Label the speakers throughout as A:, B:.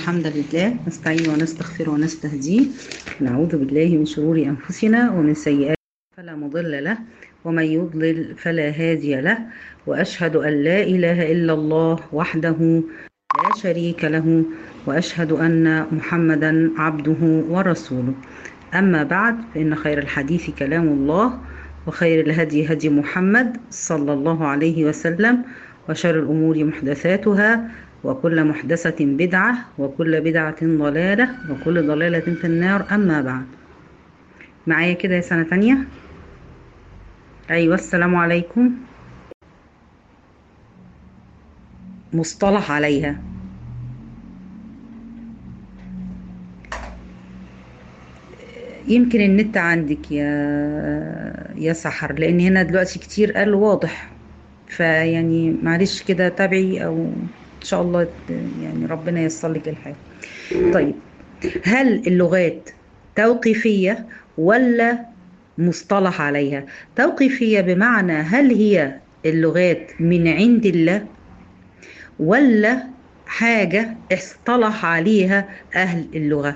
A: الحمد لله نستعين ونستغفر ونستهديه، نعوذ بالله من شرور أنفسنا ومن سيئات فلا مضل له ومن يضلل فلا هادي له، وأشهد أن لا إله إلا الله وحده لا شريك له، وأشهد أن محمدا عبده ورسوله. أما بعد، فإن خير الحديث كلام الله، وخير الهدي هدي محمد صلى الله عليه وسلم، وشر الأمور محدثاتها، وكل محدثة بدعة، وكل بدعة ضلالة، وكل ضلالة في النار. أما بعد، معايا كده يا سنة تانية. أيوة، السلام عليكم. مصطلح عليها. يمكن النت عندك يا سحر، لأن هنا دلوقتي كتير قال واضح، فيعني معلش كده تابعي، أو إن شاء الله يعني ربنا ييسر لك الحال. طيب، هل اللغات توقيفية ولا مصطلح عليها؟ توقيفية بمعنى هل هي اللغات من عند الله، ولا حاجة اصطلح عليها أهل اللغة؟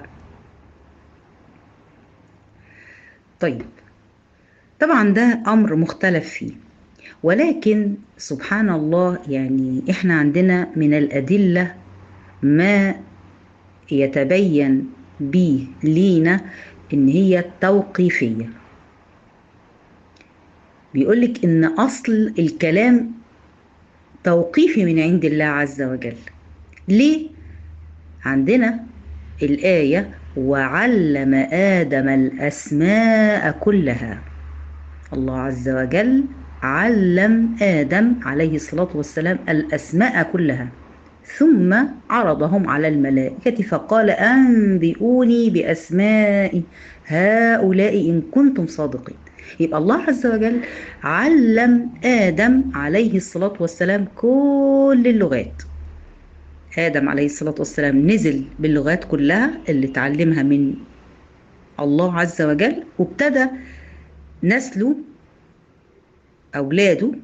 A: طيب، طبعا ده أمر مختلف فيه، ولكن سبحان الله، يعني احنا عندنا من الأدلة ما يتبين به لينا إن هي توقيفية. بيقولك إن أصل الكلام توقيفي من عند الله عز وجل. ليه؟ عندنا الآية: وعلم آدم الأسماء كلها. الله عز وجل علم آدم عليه الصلاة والسلام الأسماء كلها، ثم عرضهم على الملائكة فقال: أنبئوني بأسماء هؤلاء إن كنتم صادقين. يبقى الله عز وجل علم آدم عليه الصلاة والسلام كل اللغات. آدم عليه الصلاة والسلام نزل باللغات كلها اللي اتعلمها من الله عز وجل، وابتدى نسله أولاده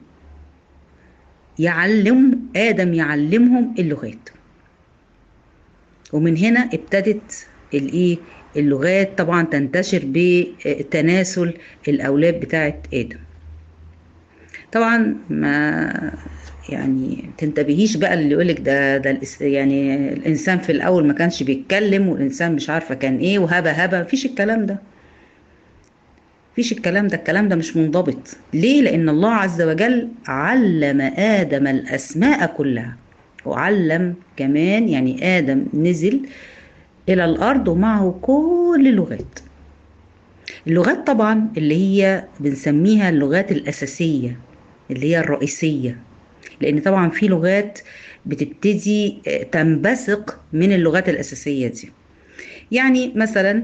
A: آدم يعلمهم اللغات، ومن هنا ابتدت اللغات طبعا تنتشر بتناسل الأولاد بتاعت آدم. طبعا ما يعني تنتبهيش بقى اللي يقولك ده يعني الإنسان في الأول ما كانش بيتكلم، والإنسان مش عارفة كان إيه، وهبة مفيش الكلام ده. مفيش الكلام ده، الكلام ده مش منضبط. ليه؟ لأن الله عز وجل علم آدم الأسماء كلها، وعلم كمان يعني آدم نزل إلى الأرض ومعه كل اللغات طبعا اللي هي بنسميها اللغات الأساسية، اللي هي الرئيسية، لأن طبعا في لغات بتبتدي تنبثق من اللغات الأساسية دي. يعني مثلا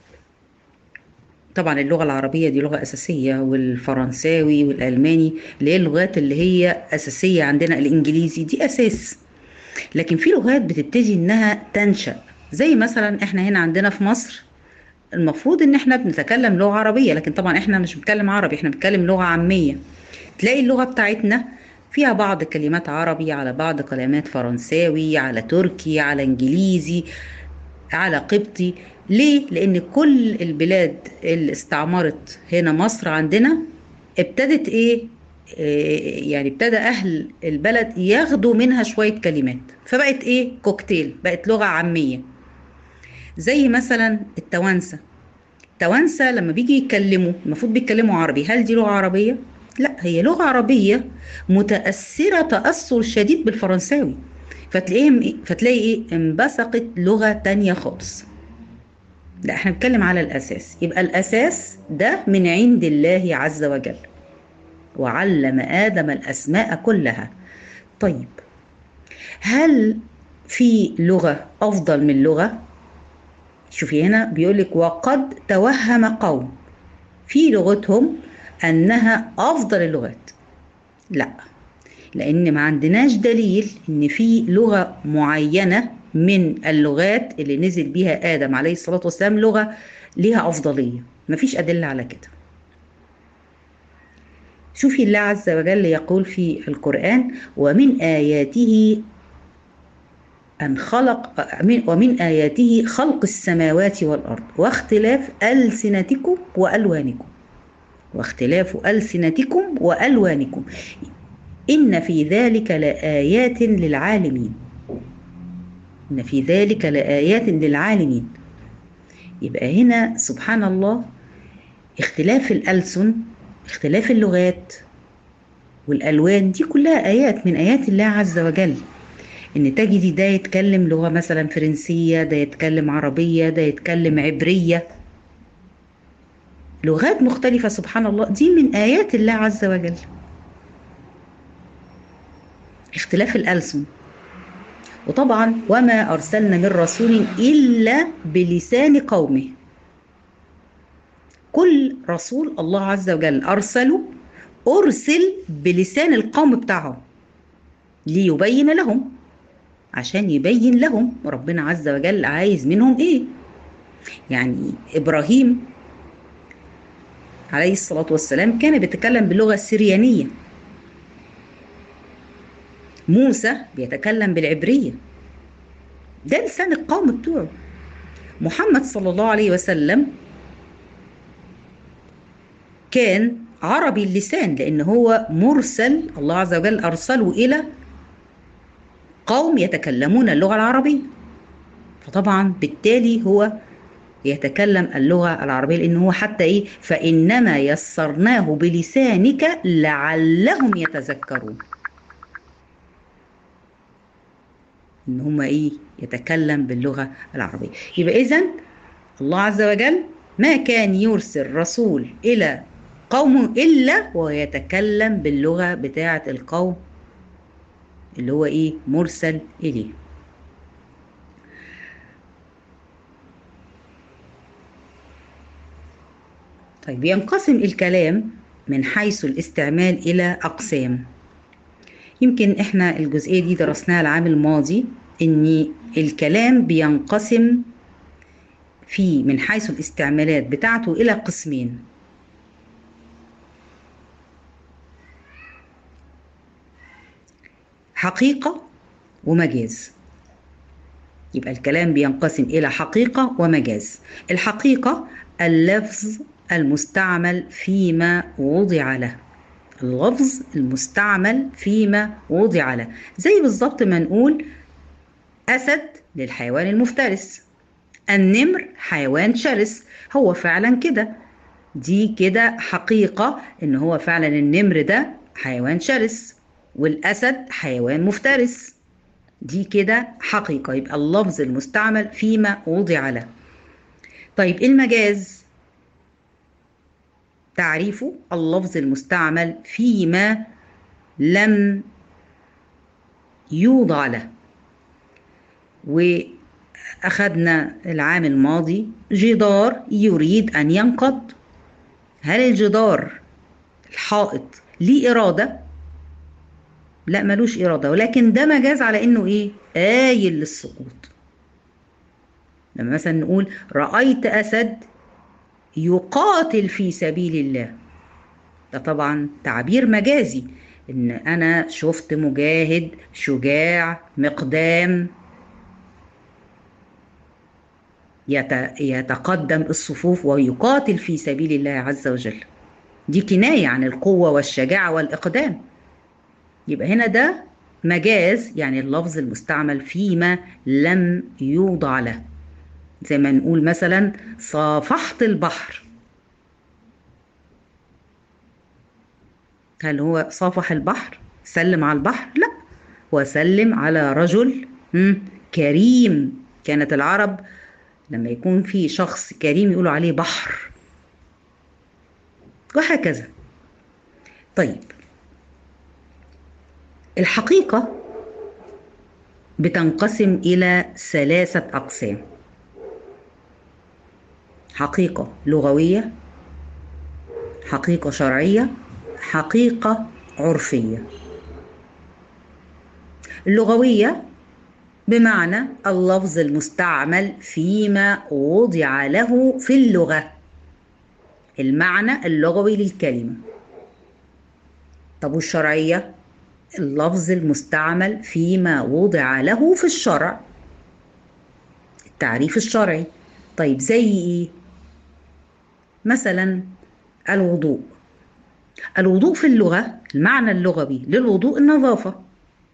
A: طبعا اللغة العربية دي لغة أساسية، والفرنساوي والألماني اللي هي اللغات اللي هي أساسية عندنا، الإنجليزي دي أساس. لكن في لغات بتبتدي إنها تنشأ، زي مثلا إحنا هنا عندنا في مصر المفروض إن إحنا بنتكلم لغة عربية، لكن طبعا إحنا مش بنتكلم عربي، إحنا بنتكلم لغة عامية. تلاقي اللغة بتاعتنا فيها بعض كلمات عربي، على بعض كلمات فرنساوي، على تركي، على إنجليزي، على قبطي. ليه؟ لأن كل البلاد اللي استعمرت هنا مصر عندنا ابتدت يعني ابتدى أهل البلد ياخدوا منها شوية كلمات، فبقت كوكتيل، بقت لغة عامية. زي مثلا التوانسة لما بيجي يتكلموا المفروض بيتكلموا عربي، هل دي لغة عربية؟ لا، هي لغة عربية متأثرة تأثر شديد بالفرنساوي، فتلاقي انبثقت لغة تانية خالص. لا، احنا بنتكلم على الأساس. يبقى الأساس ده من عند الله عز وجل، وعلم آدم الأسماء كلها. طيب، هل في لغة أفضل من لغة؟ شوفي هنا بيقولك: وقد توهم قوم في لغتهم أنها أفضل اللغات. لا، لأن ما عندناش دليل إن في لغة معينة من اللغات اللي نزل بيها آدم عليه الصلاة والسلام لغة ليها أفضلية، مفيش أدلة على كده. شوفي الله عز وجل يقول في القرآن: ومن آياته أن خلق ومن آياته خلق السماوات والأرض واختلاف ألسنتكم وألوانكم. واختلاف ألسنتكم وألوانكم إن في ذلك لآيات للعالمين. إن في ذلك لآيات للعالمين. يبقى هنا سبحان الله اختلاف الألسن، اختلاف اللغات والألوان، دي كلها آيات من آيات الله عز وجل. إن تجدي ده يتكلم لغة مثلا فرنسية، ده يتكلم عربية، ده يتكلم عبرية، لغات مختلفة سبحان الله، دي من آيات الله عز وجل. اختلاف الألسن. وطبعا وما أرسلنا من رسول إلا بلسان قومه. كل رسول الله عز وجل أرسل بلسان القوم بتاعهم ليبين لهم، عشان يبين لهم ربنا عز وجل عايز منهم ايه. يعني إبراهيم عليه الصلاة والسلام كان بيتكلم باللغة السريانية، موسى بيتكلم بالعبرية، ده لسان القوم بتوعه. محمد صلى الله عليه وسلم كان عربي اللسان، لأن هو مرسل، الله عز وجل أرسله إلى قوم يتكلمون اللغة العربية، فطبعا بالتالي هو يتكلم اللغة العربية، لأن هو حتى إيه، فإنما يسرناه بلسانك لعلهم يتذكرون، إن هم إيه، يتكلم باللغة العربية. يبقى إذن الله عز وجل ما كان يرسل رسول إلى قوم إلا ويتكلم باللغة بتاعة القوم اللي هو إيه، مرسل إليه. طيب ينقسم الكلام من حيث الاستعمال إلى أقسام. يمكن إحنا الجزئية دي درسناها العام الماضي، إن الكلام بينقسم في من حيث الاستعمالات بتاعته إلى قسمين. حقيقة ومجاز. يبقى الكلام بينقسم إلى حقيقة ومجاز. الحقيقة اللفظ المستعمل فيما وضع له، اللفظ المستعمل فيما وضع له، زي بالظبط ما نقول أسد للحيوان المفترس، النمر حيوان شرس، هو فعلا كده، دي كده حقيقة إن هو فعلا النمر ده حيوان شرس والأسد حيوان مفترس، دي كده حقيقة. يبقى اللفظ المستعمل فيما وضع له. طيب المجاز تعريفه اللفظ المستعمل فيما لم يوضع له. وأخذنا العام الماضي جدار يريد أن ينقض، هل الجدار الحائط ليه إرادة؟ لا ملوش إرادة، ولكن ده مجاز على إنه إيه؟ آيل للسقوط. لما مثلا نقول رأيت أسد يقاتل في سبيل الله، ده طبعا تعبير مجازي، إن أنا شفت مجاهد شجاع مقدام يتقدم الصفوف ويقاتل في سبيل الله عز وجل، دي كناية عن القوة والشجاعة والإقدام. يبقى هنا ده مجاز، يعني اللفظ المستعمل فيما لم يوضع له. زي ما نقول مثلا صافحت البحر، هل هو صافح البحر سلم على البحر؟ لا، وسلم على رجل كريم. كانت العرب لما يكون في شخص كريم يقولوا عليه بحر، وهكذا. طيب الحقيقة بتنقسم إلى 3 أقسام: حقيقة لغوية، حقيقة شرعية، حقيقة عرفية. اللغوية بمعنى اللفظ المستعمل فيما وضع له في اللغة، المعنى اللغوي للكلمة. طب والشرعية اللفظ المستعمل فيما وضع له في الشرع، التعريف الشرعي. طيب زي ايه؟ مثلا الوضوء. الوضوء في اللغة المعنى اللغوي للوضوء النظافة.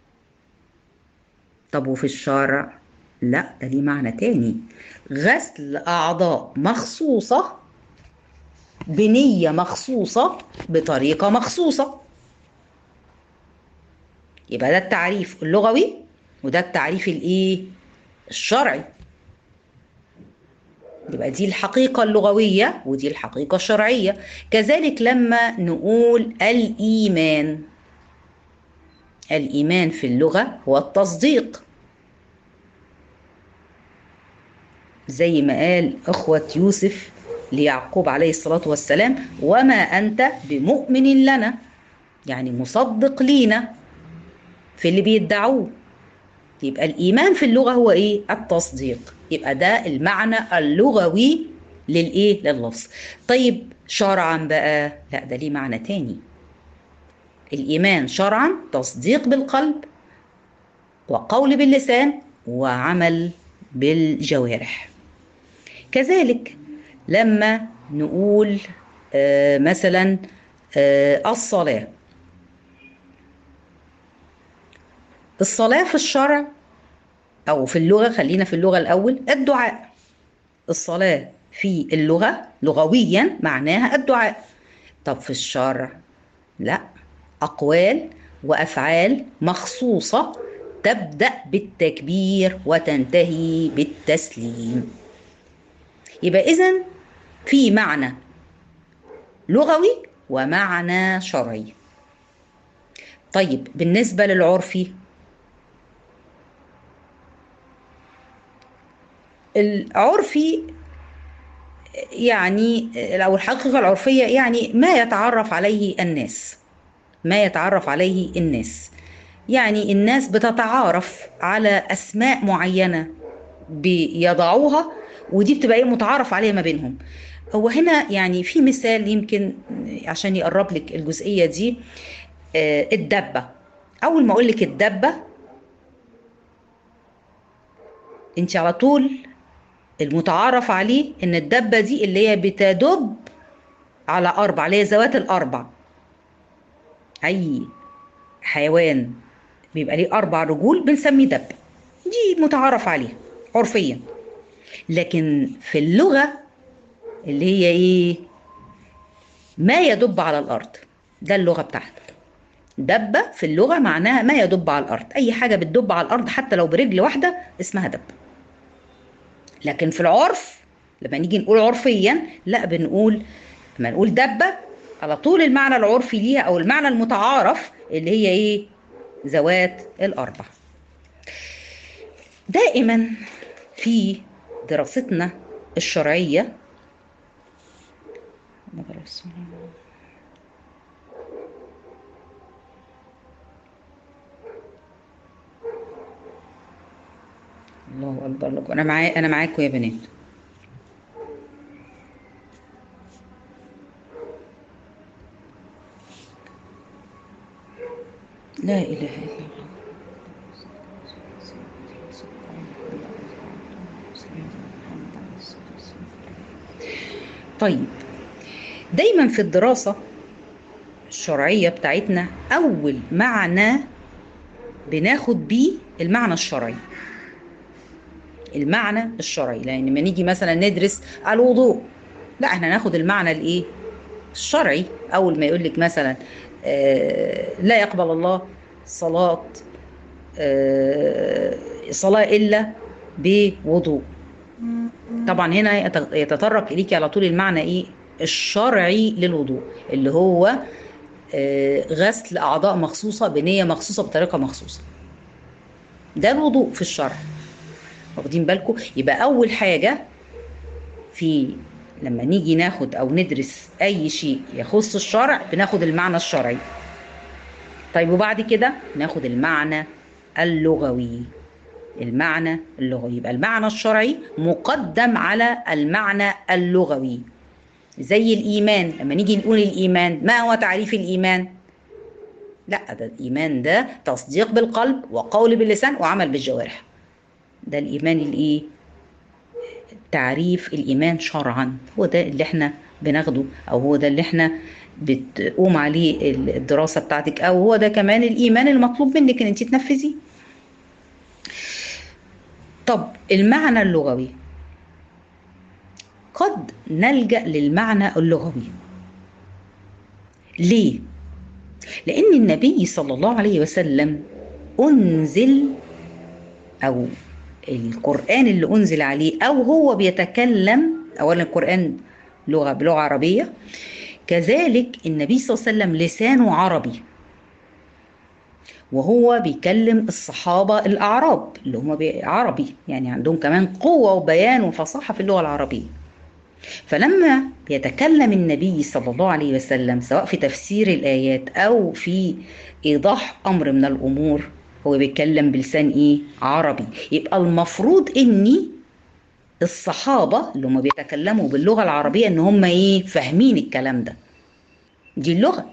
A: طب وفي الشرع؟ لا، ده ليه معنى تاني. غسل أعضاء مخصوصة بنية مخصوصة بطريقة مخصوصة. يبقى ده التعريف اللغوي وده التعريف الايه؟ الشرعي. يبقى دي الحقيقة اللغوية ودي الحقيقة الشرعية. كذلك لما نقول الإيمان. الإيمان في اللغة هو التصديق، زي ما قال إخوة يوسف ليعقوب عليه الصلاة والسلام: وما أنت بمؤمن لنا، يعني مصدق لينا في اللي بيدعوه. يبقى الإيمان في اللغة هو إيه؟ التصديق. يبقى ده المعنى اللغوي للإيه؟ لللفظ. طيب شرعا بقى؟ لا، ده ليه معنى تاني. الإيمان شرعا تصديق بالقلب وقول باللسان وعمل بالجوارح. كذلك لما نقول مثلا الصلاة. الصلاة في الشرع أو في اللغة، خلينا في اللغة الأول، الدعاء. الصلاة في اللغة لغويا معناها الدعاء. طب في الشرع؟ لا، أقوال وأفعال مخصوصة تبدأ بالتكبير وتنتهي بالتسليم. يبقى إذن في معنى لغوي ومعنى شرعي. طيب بالنسبة للعرفي، العرفي يعني أو الحقيقة العرفية يعني ما يتعرف عليه الناس. ما يتعرف عليه الناس، يعني الناس بتتعارف على أسماء معينة بيضعوها، ودي بتبقى ايه؟ متعارف عليها ما بينهم. هو هنا يعني في مثال يمكن عشان يقرب لك الجزئية دي. الدبة. أول ما أقول لك الدبة، أنت على طول المتعارف عليه إن الدبة دي اللي هي بتدب على أربع، اللي هي ذوات الأربع. أي حيوان بيبقى ليه أربع رجول بنسميه دب. دي متعارف عليها عرفيا. لكن في اللغة اللي هي إيه؟ ما يدب على الأرض. ده اللغة بتاعتنا. دبة في اللغة معناها ما يدب على الأرض. أي حاجة بتدب على الأرض حتى لو برجل واحدة اسمها دب. لكن في العرف لما نيجي نقول عرفيا، لا، بنقول لما نقول دبة على طول المعنى العرفي ليها أو المعنى المتعارف اللي هي إيه؟ ذوات الأربع. دائما في دراستنا الشرعية الله أكبر لكم. أنا معاكم يا بنات. لا إله إلا الله. طيب دايما في الدراسة الشرعية بتاعتنا أول معنى بناخد بيه المعنى الشرعي. المعنى الشرعي، لأن لما نيجي مثلا ندرس الوضوء، لا، احنا ناخد المعنى الايه؟ الشرعي. أول ما يقول لك مثلا لا يقبل الله صلاة صلاة إلا بوضوء. طبعا هنا يتطرق إليكي على طول المعنى إيه؟ الشرعي للوضوء، اللي هو غسل أعضاء مخصوصة بنية مخصوصة بطريقة مخصوصة. ده الوضوء في الشرع. واخدين بالكم؟ يبقى أول حاجة لما نيجي ناخد أو ندرس أي شيء يخص الشرع بناخد المعنى الشرعي. طيب وبعد كده ناخد المعنى اللغوي. المعنى اللغوي يبقى المعنى الشرعي مقدم على المعنى اللغوي. زي الإيمان، لما نيجي نقول الإيمان، ما هو تعريف الإيمان؟ لا، ده الإيمان ده تصديق بالقلب وقول باللسان وعمل بالجوارح. ده الإيمان الإيه؟ تعريف الإيمان شرعا. هو ده اللي احنا بناخده، أو هو ده اللي احنا بتقوم عليه الدراسة بتاعتك، أو هو ده كمان الإيمان المطلوب منك إن انت تنفذيه. طب المعنى اللغوي، قد نلجأ للمعنى اللغوي. ليه؟ لأن النبي صلى الله عليه وسلم أنزل، أو القرآن اللي أنزل عليه، أو هو بيتكلم، أولا القرآن بلغة عربية، كذلك النبي صلى الله عليه وسلم لسانه عربي، وهو بيكلم الصحابة الأعراب اللي هم عربي، يعني عندهم كمان قوة وبيان وفصاحة في اللغة العربية. فلما بيتكلم النبي صلى الله عليه وسلم سواء في تفسير الآيات أو في إيضاح أمر من الأمور، هو بيتكلم بلسان إيه؟ عربي. يبقى المفروض إني الصحابة اللي هم بيتكلموا باللغة العربية إن هم إيه؟ فاهمين الكلام ده، دي اللغة.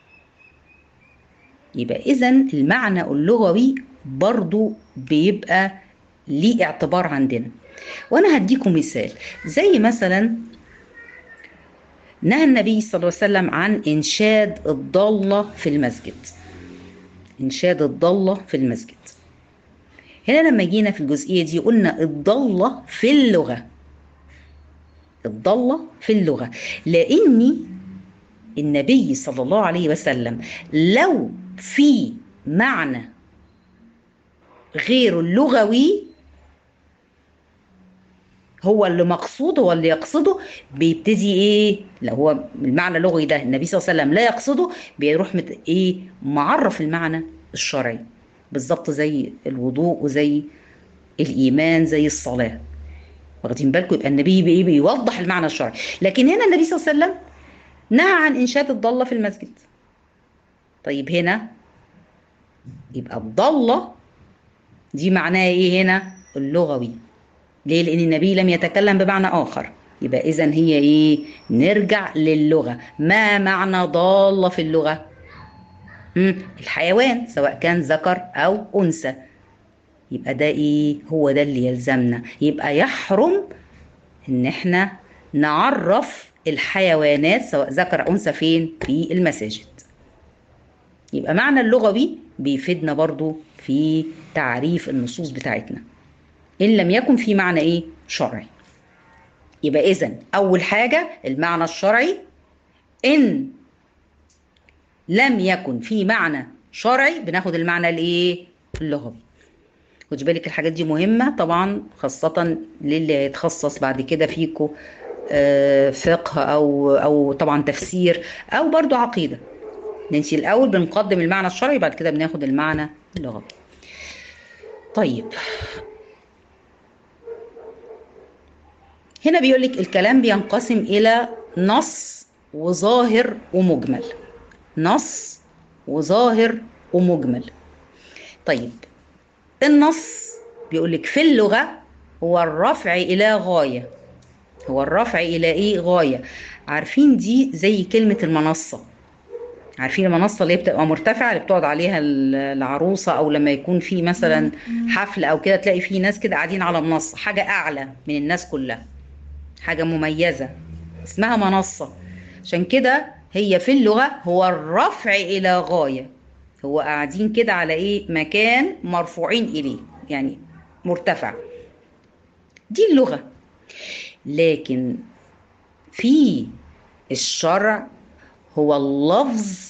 A: يبقى إذا المعنى اللغوي برضو بيبقى ليه اعتبار عندنا. وأنا هديكم مثال، زي مثلا نهى النبي صلى الله عليه وسلم عن إنشاد الضالة في المسجد. إنشاد الضالة في المسجد، هنا لما جينا في الجزئية دي قلنا الضالة في اللغة، الضالة في اللغة، لأني النبي صلى الله عليه وسلم لو في معنى غير اللغوي هو اللي مقصود، هو اللي يقصده، بيبتدي ايه؟ لو هو المعنى اللغوي ده النبي صلى الله عليه وسلم لا يقصده، بيروح ايه؟ معرف المعنى الشرعي، بالظبط زي الوضوء وزي الايمان زي الصلاه. واخدين بالكم؟ يبقى النبي بيوضح المعنى الشرعي. لكن هنا النبي صلى الله عليه وسلم نهى عن انشاد الضاله في المسجد. طيب هنا يبقى الضاله دي معناها ايه هنا؟ اللغوي. ليه؟ لأن النبي لم يتكلم بمعنى آخر. يبقى إذن هي إيه؟ نرجع للغة. ما معنى ضالة في اللغة؟ الحيوان سواء كان ذكر أو أنثى. يبقى ده إيه؟ هو ده اللي يلزمنا. يبقى يحرم إن إحنا نعرف الحيوانات سواء ذكر أو أنثى فين؟ في المساجد. يبقى معنى اللغوي بيفيدنا برضو في تعريف النصوص بتاعتنا، إن لم يكن في معنى إيه؟ شرعي. يبقى إذن أول حاجة المعنى الشرعي، إن لم يكن في معنى شرعي بناخد المعنى الإيه؟ اللغوي. خدي بالك الحاجات دي مهمة طبعا، خاصة للي هيتخصص بعد كده فيكو فقه أو طبعا تفسير أو برضو عقيدة. ننسي الأول بنقدم المعنى الشرعي، بعد كده بناخد المعنى اللغوي. طيب هنا بيقول لك الكلام بينقسم إلى نص وظاهر ومجمل. نص وظاهر ومجمل. طيب النص بيقول لك في اللغة هو الرفع إلى غاية. هو الرفع إلى إيه؟ غاية. عارفين دي زي كلمة المنصة. عارفين المنصة اللي بتبقى مرتفعة اللي بتقعد عليها العروسة، أو لما يكون في مثلا حفل أو كده تلاقي في ناس كده قاعدين على منصة، حاجة أعلى من الناس كلها، حاجة مميزة اسمها منصة. عشان كده هي في اللغة هو الرفع إلى غاية. هو قاعدين كده على إيه؟ مكان مرفوعين إليه، يعني مرتفع. دي اللغة. لكن في الشرع هو اللفظ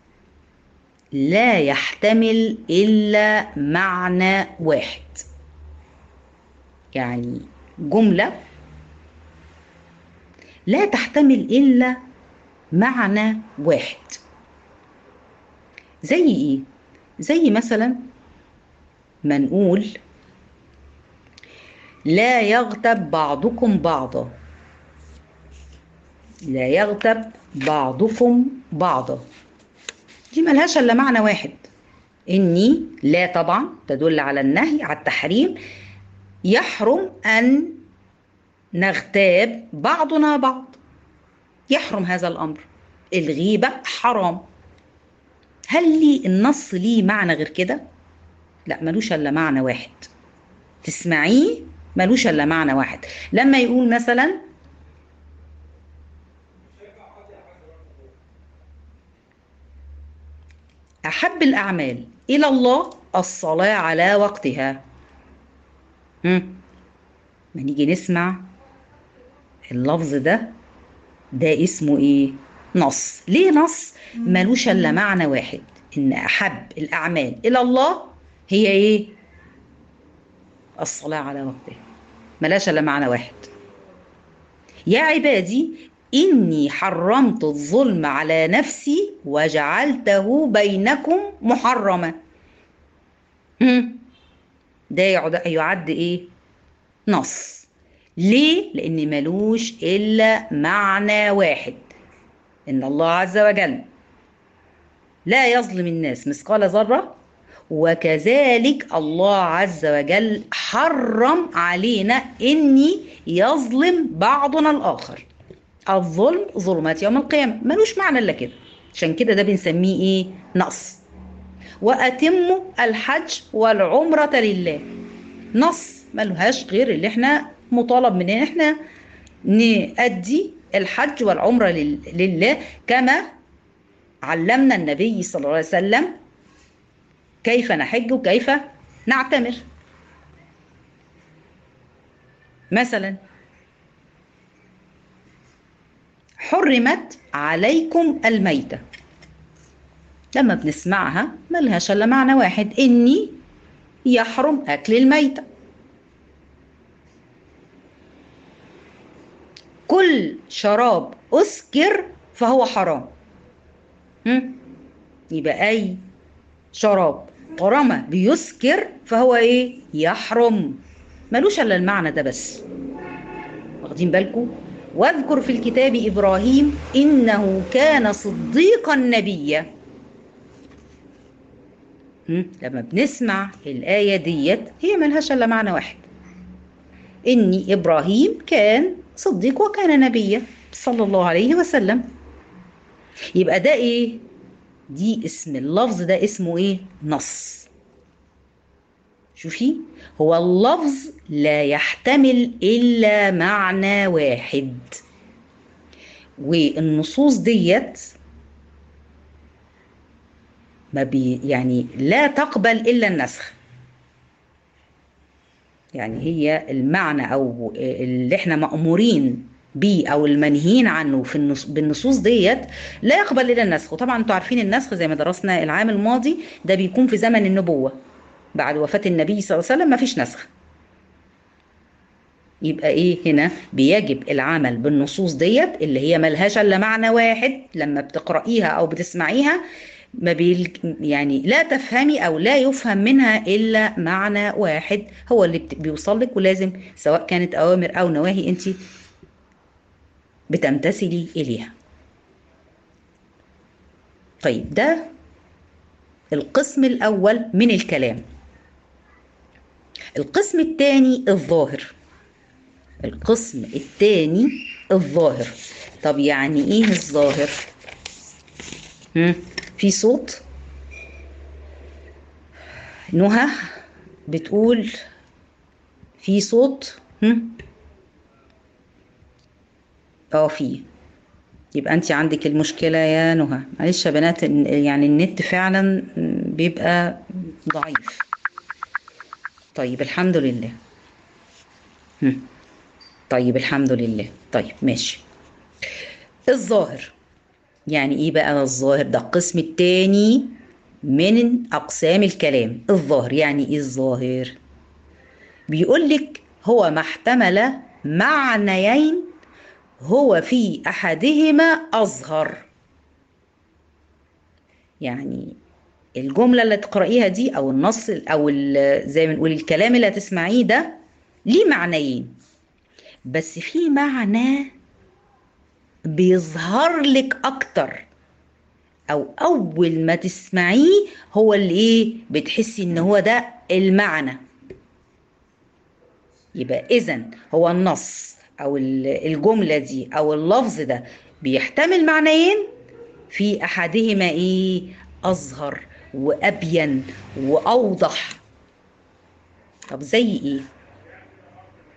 A: لا يحتمل إلا معنى واحد. يعني جملة لا تحتمل إلا معنى واحد. زي إيه؟ زي مثلا ما نقول لا يغتب بعضكم بعضا. لا يغتب بعضكم بعضا، دي ملهاش إلا معنى واحد. إني لا طبعا تدل على النهي، على التحريم. يحرم أن نغتاب بعضنا بعض، يحرم هذا الأمر. الغيبة حرام. هل لي النص ليه معنى غير كده؟ لا، ملوش إلا معنى واحد. تسمعيه ملوش الا معنى واحد. لما يقول مثلا احب الاعمال الى الله الصلاة على وقتها. ما نيجي نسمع اللفظ ده، ده اسمه ايه؟ نص. ليه نص؟ ملوش الا معنى واحد، ان احب الاعمال الى الله هي ايه؟ الصلاة على وقتها. ملاش الا معنى واحد. يا عبادي اني حرمت الظلم على نفسي وجعلته بينكم محرما. ده يعد ايه؟ نص. ليه؟ لان ملوش الا معنى واحد، ان الله عز وجل لا يظلم الناس مثقال ذرة، وكذلك الله عز وجل حرم علينا اني يظلم بعضنا الاخر. الظلم ظلمات يوم القيامة، ملوش معنى الا كده. عشان كده ده بنسميه ايه؟ نص. واتموا الحج والعمرة لله. نص ملهاش غير اللي احنا مطالب مننا احنا نأدي الحج والعمرة لله، كما علمنا النبي صلى الله عليه وسلم كيف نحج وكيف نعتمر. مثلا حرمت عليكم الميتة، لما بنسمعها ملهاش الا معنى واحد، اني يحرم اكل الميتة. كل شراب اسكر فهو حرام. يبقى اي شراب طالما بيسكر فهو ايه؟ يحرم. ملوش الا المعنى ده بس. واخدين بالكم؟ واذكر في الكتاب ابراهيم انه كان صديقا نبيا. لما بنسمع الايه ديت هي ملهاش الا معنى واحد، اني ابراهيم كان صديق وكان نبيا صلى الله عليه وسلم. يبقى ده ايه؟ دي اسم اللفظ ده اسمه ايه؟ نص. شوفي، هو اللفظ لا يحتمل الا معنى واحد، والنصوص ديت ما يعني لا تقبل الا النسخ. يعني هي المعنى او اللي احنا مأمورين بيه او المنهيين عنه في بالنصوص ديت لا يقبل الا النسخ. وطبعا انتوا عارفين النسخ زي ما درسنا العام الماضي ده بيكون في زمن النبوة، بعد وفاة النبي صلى الله عليه وسلم ما فيش نسخ. يبقى ايه هنا؟ بيجب العمل بالنصوص ديت اللي هي ملهاش الا معنى واحد. لما بتقرأيها او بتسمعيها ما يعني لا تفهمي او لا يفهم منها الا معنى واحد هو اللي بيوصل لك، ولازم سواء كانت اوامر او نواهي انت بتمتثلي اليها. طيب ده القسم الاول من الكلام. القسم الثاني الظاهر. القسم الثاني الظاهر. طب يعني ايه الظاهر؟ في صوت نهى بتقول في صوت. في. يبقى انت عندك المشكلة يا نهى. معلش يا بنات، يعني النت فعلا بيبقى ضعيف. طيب الحمد لله. طيب الحمد لله. طيب ماشي. الظاهر يعني ايه بقى؟ الظاهر ده القسم الثاني من اقسام الكلام. الظاهر يعني ايه؟ الظاهر بيقول لك هو ما احتمل معنيين هو في احدهما اظهر. يعني الجملة اللي تقرأيها دي او النص او زي ما نقول الكلام اللي هتسمعيه ده ليه معنيين، بس في معنى بيظهر لك اكتر، او اول ما تسمعيه هو اللي ايه؟ بتحسي ان هو ده المعنى. يبقى اذا هو النص او الجملة دي او اللفظ ده بيحتمل معنيين، في احدهما ايه؟ اظهر وابين واوضح. طب زي ايه؟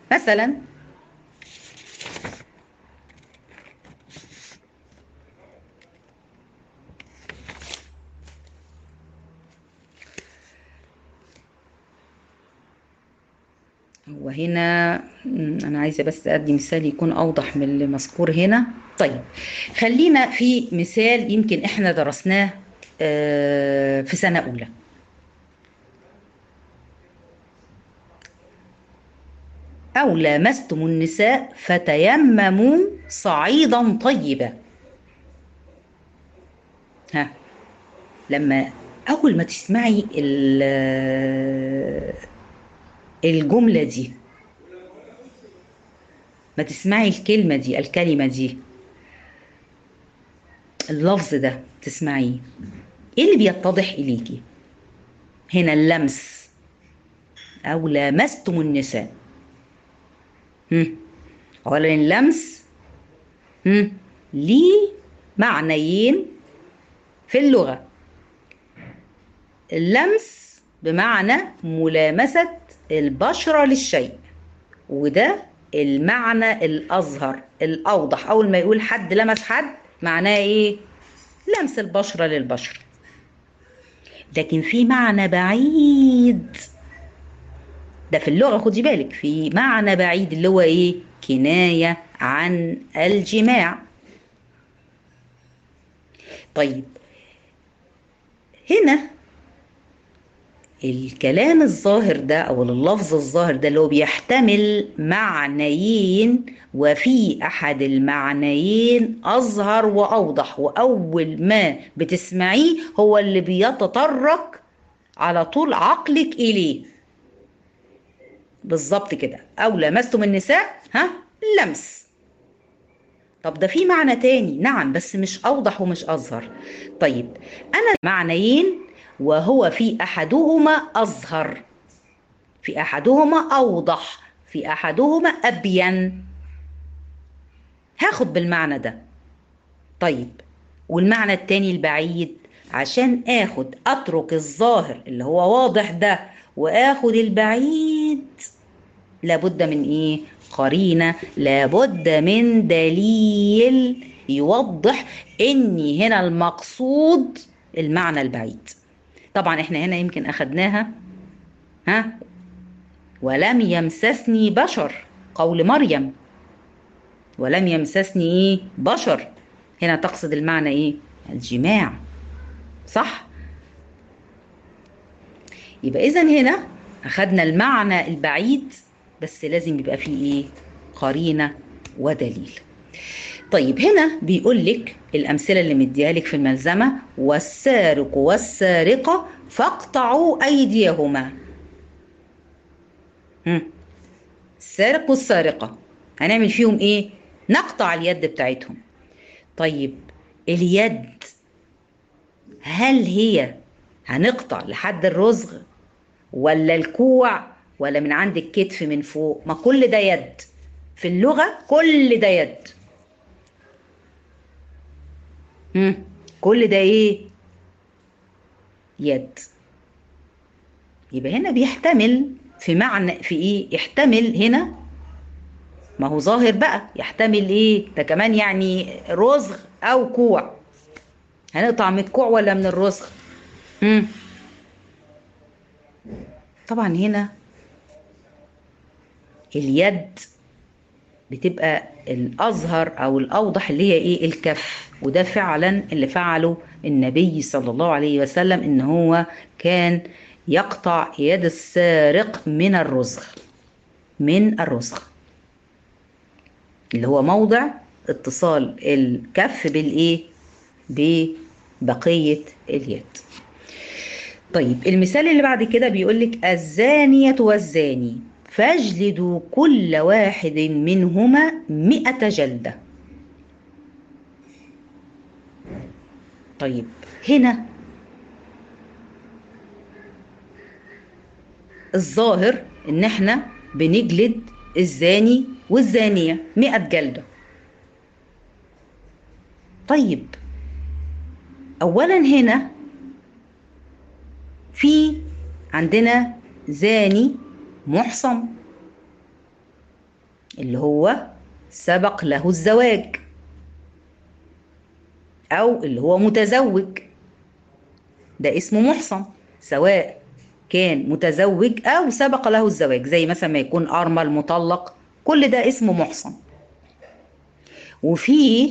A: مثلا هو هنا أنا عايزة بس أدي مثال يكون أوضح من اللي مذكور هنا. طيب خلينا في مثال يمكن إحنا درسناه في سنة أولى. أو لامستم النساء فتيمموا صعيدا طيبا. ها، لما أول ما تسمعي الجملة دي، ما تسمعي الكلمة دي، اللفظ ده تسمعيه، ايه اللي بيتضح اليكي؟ هنا اللمس او لامستم النساء. اولا اللمس ليه معنيين في اللغة. اللمس بمعنى ملامسة البشرة للشيء، وده المعنى الأظهر الأوضح. أول ما يقول حد لمس حد معناه إيه؟ لمس البشرة للبشرة. لكن في معنى بعيد، ده في اللغة خدي بالك، في معنى بعيد اللي هو إيه؟ كناية عن الجماع. طيب هنا الكلام الظاهر ده او اللفظ الظاهر ده اللي هو بيحتمل معنيين، وفي احد المعنيين اظهر واوضح، واول ما بتسمعيه هو اللي بيتطرق على طول عقلك اليه. بالظبط كده، او لمستم النساء، لمس. طب ده في معنى تاني، نعم، بس مش اوضح ومش اظهر. طيب انا معنيين، وهو في احدهما اظهر، في احدهما اوضح، في احدهما ابين، هاخد بالمعنى ده. طيب والمعنى التاني البعيد، عشان اخد اترك الظاهر اللي هو واضح ده واخد البعيد، لابد من ايه؟ قرينة، لابد من دليل يوضح اني هنا المقصود المعنى البعيد. طبعا احنا هنا يمكن اخدناها، ولم يمسسني بشر، قول مريم، ولم يمسسني ايه؟ بشر. هنا تقصد المعنى ايه؟ الجماع، صح؟ يبقى اذا هنا اخدنا المعنى البعيد، بس لازم يبقى فيه ايه؟ قرينة ودليل. طيب هنا بيقول لك الامثله اللي مديها لك في الملزمه: والسارق والسارقه فاقطعوا ايديهما. السارق والسارقه هنعمل فيهم ايه؟ نقطع اليد بتاعتهم. طيب اليد، هل هي هنقطع لحد الرزغ، ولا الكوع، ولا من عند الكتف من فوق؟ ما كل ده يد في اللغة، كل ده يد. كل ده ايه؟ يد. يبقى هنا بيحتمل في معنى، في ايه؟ يحتمل هنا، ما هو ظاهر بقى، يحتمل ايه ده كمان؟ يعني رزغ او كوع. هنقطع من الكوع ولا من الرزغ؟ طبعا هنا اليد بتبقى الأظهر أو الأوضح اللي هي إيه؟ الكف. وده فعلا اللي فعله النبي صلى الله عليه وسلم، إن هو كان يقطع يد السارق من الرزغ، من الرزغ اللي هو موضع اتصال الكف بالإيه؟ ببقية اليد. طيب المثال اللي بعد كده بيقولك: الزانية والزاني فاجلدوا كل واحد منهما 100 جلدة. طيب هنا الظاهر ان احنا بنجلد الزاني والزانية 100 جلدة. طيب اولا هنا في عندنا زاني محصن، اللي هو سبق له الزواج أو اللي هو متزوج، ده اسمه محصن، سواء كان متزوج أو سبق له الزواج، زي مثلا ما يكون أرمل، مطلق، كل ده اسمه محصن. وفي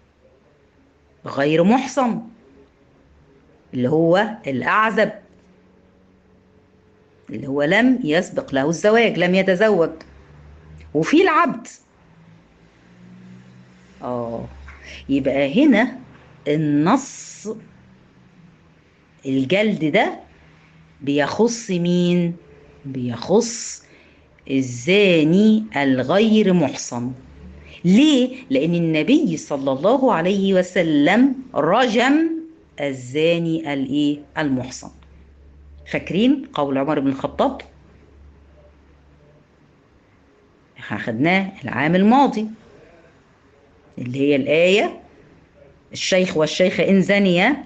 A: غير محصن اللي هو الأعزب، اللي هو لم يسبق له الزواج، لم يتزوج. وفي العبد. يبقى هنا النص الجلد ده بيخص مين؟ بيخص الزاني الغير محصن. ليه؟ لأن النبي صلى الله عليه وسلم رجم الزاني المحصن. فاكرين قول عمر بن الخطاب؟ أخدناه العام الماضي، اللي هي الآية الشيخ والشيخة إن زنيا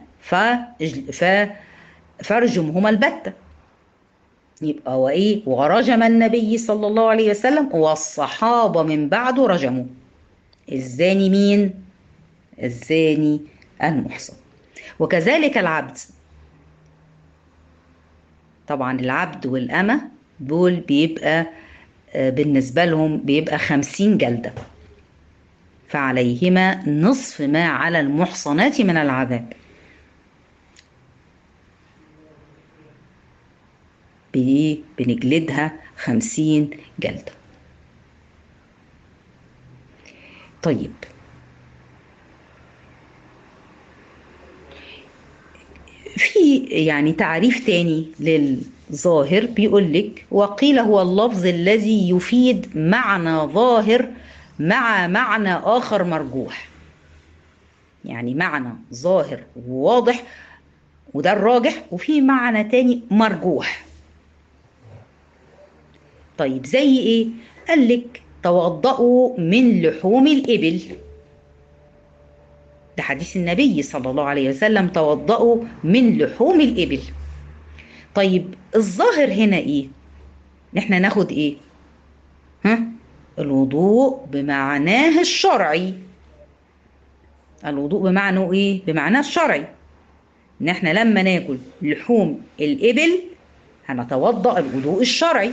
A: فارجمهما البتة. يبقى ورجم النبي صلى الله عليه وسلم والصحابة من بعده رجموا الزاني مين؟ الزاني المحصن. وكذلك العبد. طبعا العبد والأمة دول بيبقى بالنسبة لهم بيبقى 50 جلدة، فعليهما نصف ما على المحصنات من العذاب. بنجلدها 50 جلدة. طيب، في يعني تعريف تاني للظاهر بيقول لك: وقيل هو اللفظ الذي يفيد معنى ظاهر مع معنى آخر مرجوح. يعني معنى ظاهر وواضح وده الراجح، وفي معنى تاني مرجوح. طيب زي ايه؟ قال لك: توضأوا من لحوم الإبل، ده حديث النبي صلى الله عليه وسلم، توضأوا من لحوم الإبل. طيب الظاهر هنا ايه؟ احنا ناخد ايه؟ الوضوء بمعناه الشرعي. الوضوء بمعنى ايه؟ بمعناه الشرعي، ان احنا لما ناكل لحوم الإبل هنتوضأ الوضوء الشرعي،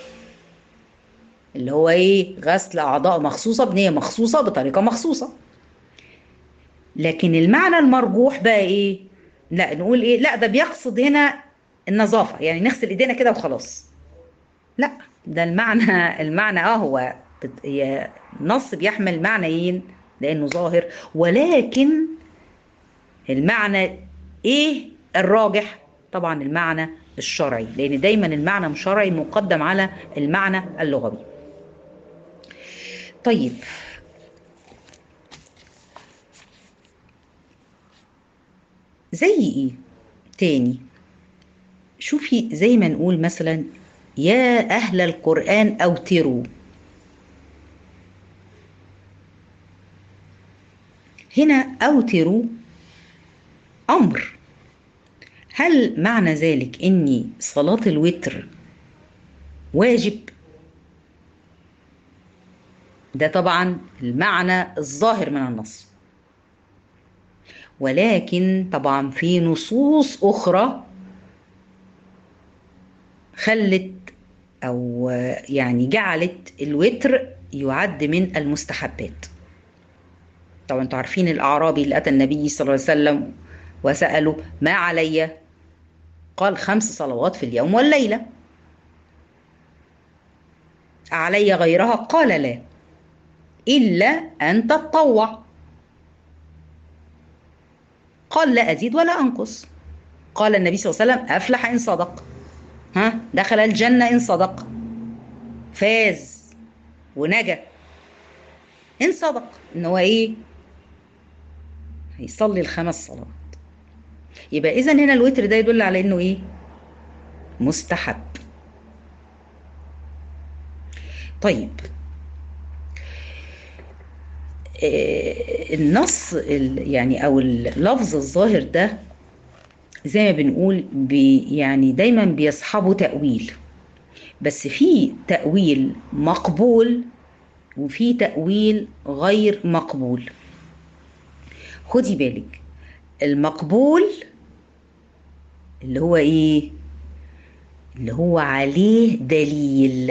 A: اللي هو غسل أعضاء مخصوصة بنية مخصوصة بطريقة مخصوصة. لكن المعنى المرجوح بقى لا نقول لا ده بيقصد هنا النظافة، يعني نغسل ايدينا كده وخلاص. لا، ده المعنى هو هي نص بيحمل معنيين لأنه ظاهر، ولكن المعنى الراجح؟ طبعا المعنى الشرعي، لأن دايما المعنى الشرعي مقدم على المعنى اللغوي. طيب، زي تاني؟ شوفي، زي ما نقول مثلا: يا أهل القرآن أوتروا. هنا أوتروا أمر. هل معنى ذلك إن صلاة الوتر واجب؟ ده طبعا المعنى الظاهر من النص، ولكن طبعا في نصوص أخرى خلت أو يعني جعلت الوتر يعد من المستحبات. طبعا انتوا عارفين الأعرابي اللي أتى النبي صلى الله عليه وسلم وسأله: ما علي؟ قال: 5 صلوات في اليوم والليلة. علي غيرها؟ قال: لا، إلا أن تتطوع. قال: لا أزيد ولا أنقص. قال النبي صلى الله عليه وسلم: أفلح إن صدق، دخل الجنة إن صدق، فاز ونجا إن صدق، إن هو هيصلي ال5 صلوات. يبقى إذا هنا الوتر ده يدل على إنه مستحب. طيب، النص يعني أو اللفظ الظاهر ده زي ما بنقول يعني دايما بيصحبه تأويل، بس في تأويل مقبول وفي تأويل غير مقبول. خدي بالك، المقبول اللي هو ايه؟ اللي هو عليه دليل،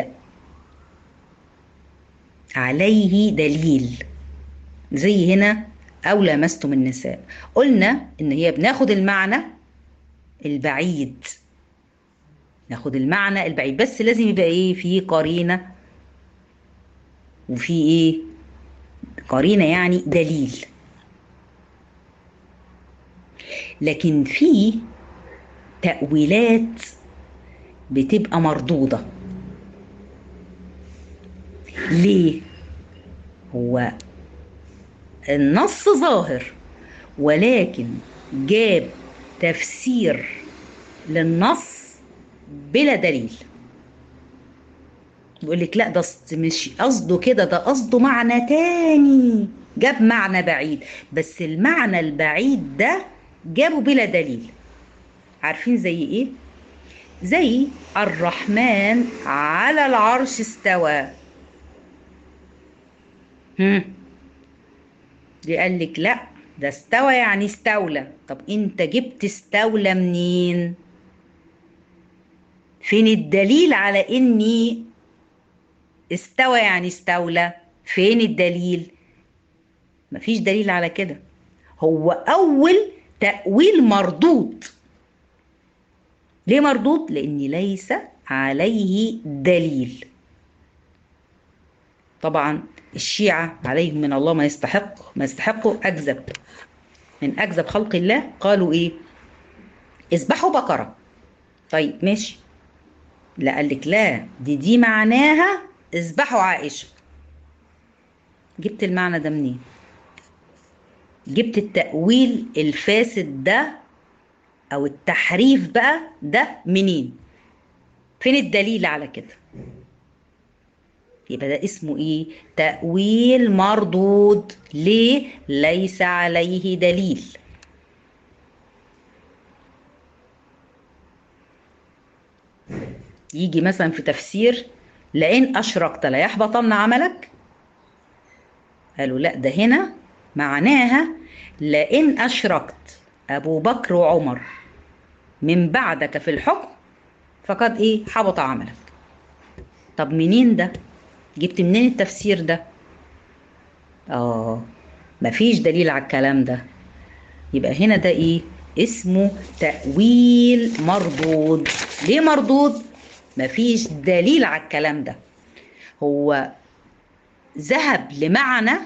A: عليه دليل. زي هنا أو لامستم النساء، قلنا إن هي بناخد المعنى البعيد، ناخد المعنى البعيد، بس لازم يبقى إيه؟ فيه قرينة، وفي إيه؟ قرينة يعني دليل. لكن في تأويلات بتبقى مردودة. ليه؟ هو النص ظاهر، ولكن جاب تفسير للنص بلا دليل. يقول لك لا، ده مش قصده كده، ده قصده معنى تاني، جاب معنى بعيد، بس المعنى البعيد ده جابه بلا دليل. عارفين زي ايه؟ زي الرحمن على العرش استوى. دي قال لك لا، ده استوى يعني استولى. طب انت جبت استولى منين؟ فين الدليل على اني استوى يعني استولى؟ فين الدليل؟ مفيش دليل على كده. هو أول تأويل مردود. ليه مردود؟ لأن ليس عليه دليل. طبعا الشيعة عليهم من الله ما يستحقوا أكذب من أكذب خلق الله. قالوا إيه؟ اذبحوا بقرة. طيب ماشي. لا، قال لك لا، دي معناها اذبحوا عائشة. جبت المعنى ده منين؟ جبت التأويل الفاسد ده أو التحريف بقى ده منين؟ فين الدليل على كده؟ يبقى ده اسمه ايه؟ تأويل مردود. ليه؟ ليس عليه دليل. يجي مثلا في تفسير لئن أشركت ليحبطن عملك. قالوا لا، ده هنا معناها لئن أشركت أبو بكر وعمر من بعدك في الحكم فقد ايه؟ حبط عملك. طب منين ده؟ جبت منين التفسير ده؟ مفيش دليل على الكلام ده. يبقى هنا ده ايه؟ اسمه تأويل مردود. ليه مردود؟ مفيش دليل على الكلام ده. هو ذهب لمعنى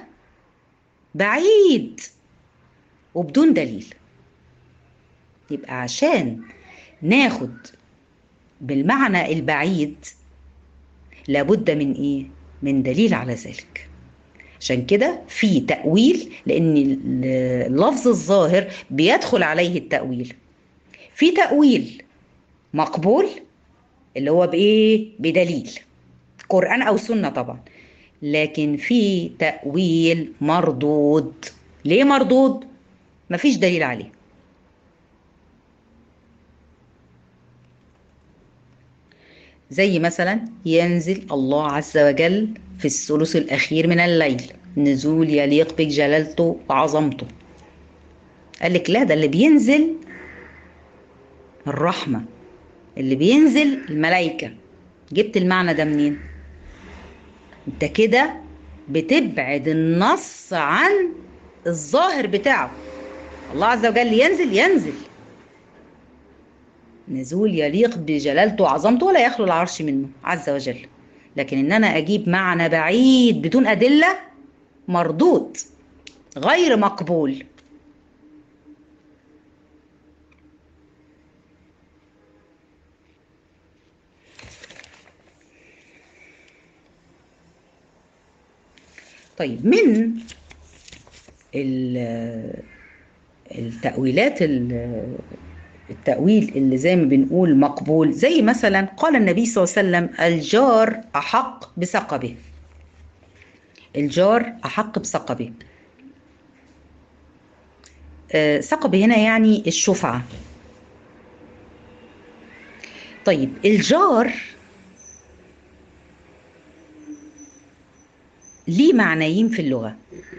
A: بعيد وبدون دليل. يبقى عشان ناخد بالمعنى البعيد لابد من ايه؟ من دليل على ذلك. عشان كده في تأويل، لأن اللفظ الظاهر بيدخل عليه التأويل. في تأويل مقبول اللي هو بإيه؟ بدليل، قرآن أو سنة طبعا. لكن في تأويل مردود. ليه مردود؟ مفيش دليل عليه. زي مثلا ينزل الله عز وجل في الثلث الأخير من الليل نزول يليق بجلالته وعظمته. قال لك لا، ده اللي بينزل الرحمة، اللي بينزل الملائكة. جبت المعنى ده منين؟ انت كده بتبعد النص عن الظاهر بتاعه. الله عز وجل ينزل نزول يليق بجلالته وعظمته ولا يخلو العرش منه عز وجل. لكن ان انا اجيب معنى بعيد بدون ادله، مردود غير مقبول. طيب من التأويلات، التأويل اللي زي ما بنقول مقبول، زي مثلا قال النبي صلى الله عليه وسلم الجار أحق بثقبه. الجار أحق بثقبه. ثقب هنا يعني الشفعة. طيب الجار ليه معنيين في اللغة،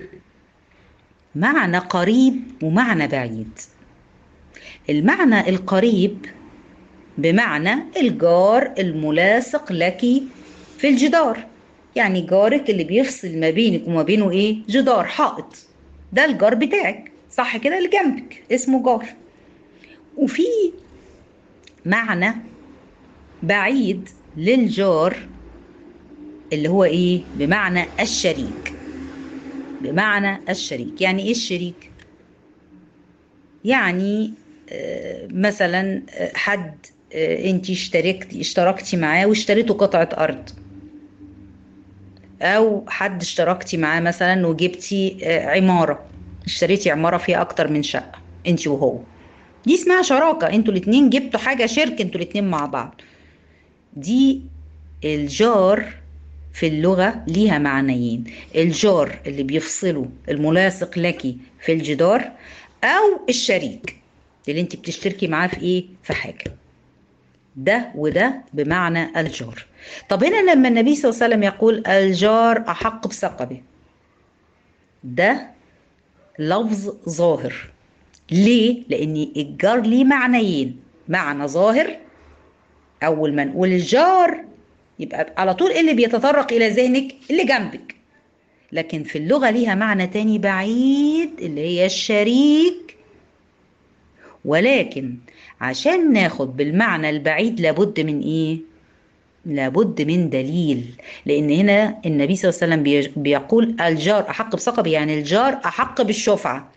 A: معنى قريب ومعنى بعيد. المعنى القريب بمعنى الجار الملاصق لك في الجدار، يعني جارك اللي بيفصل ما بينك وما بينه ايه؟ جدار، حائط، ده الجار بتاعك، صح كده؟ اللي جنبك اسمه جار. وفي معنى بعيد للجار اللي هو ايه؟ بمعنى الشريك. بمعنى الشريك، يعني ايه الشريك؟ يعني مثلا حد انت اشتركتي معاه واشتريتوا قطعة ارض، او حد اشتركتي معاه مثلا وجبتي عمارة، اشتريتي عمارة فيها اكتر من شقة انت وهو، دي اسمها شراكة، انتوا الاتنين جبتوا حاجة شرك، انتوا الاتنين مع بعض. دي الجار في اللغة ليها معنيين، الجار اللي بيفصله الملاصق لك في الجدار، او الشريك اللي انت بتشتركي معاه في ايه؟ في حاجة. ده وده بمعنى الجار. طب هنا لما النبي صلى الله عليه وسلم يقول الجار أحق بثقبه، ده لفظ ظاهر. ليه؟ لأن الجار ليه معنيين، معنى ظاهر، أول ما نقول الجار يبقى على طول اللي بيتطرق إلى ذهنك اللي جنبك، لكن في اللغة ليها معنى تاني بعيد اللي هي الشريك. ولكن عشان ناخد بالمعنى البعيد لابد من ايه؟ لابد من دليل، لان هنا النبي صلى الله عليه وسلم بيقول الجار احق بثقبه، يعني الجار احق بالشفعه.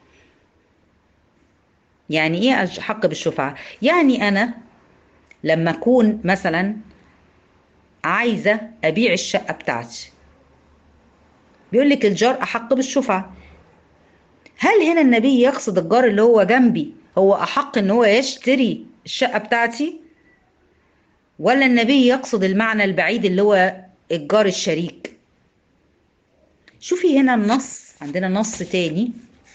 A: يعني ايه احق بالشفعه؟ يعني انا لما اكون مثلا عايزه ابيع الشقه بتاعتي، بيقول لك الجار احق بالشفعه. هل هنا النبي يقصد الجار اللي هو جنبي هو احق ان هو يشتري الشقه بتاعتي، ولا النبي يقصد المعنى البعيد اللي هو الجار الشريك؟ شوفي هنا النص، عندنا نص تاني،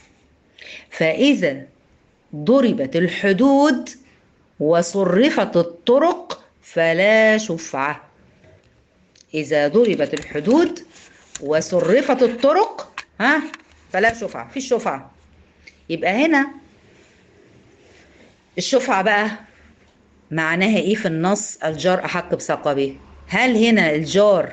A: فإذا ضربت الحدود وصرفت الطرق فلا شفعة. إذا ضربت الحدود وصرفت الطرق فلا شفعة، في الشفعة. يبقى هنا الشفعة بقى معناها ايه في النص؟ الجار أحق بثقبه. هل هنا الجار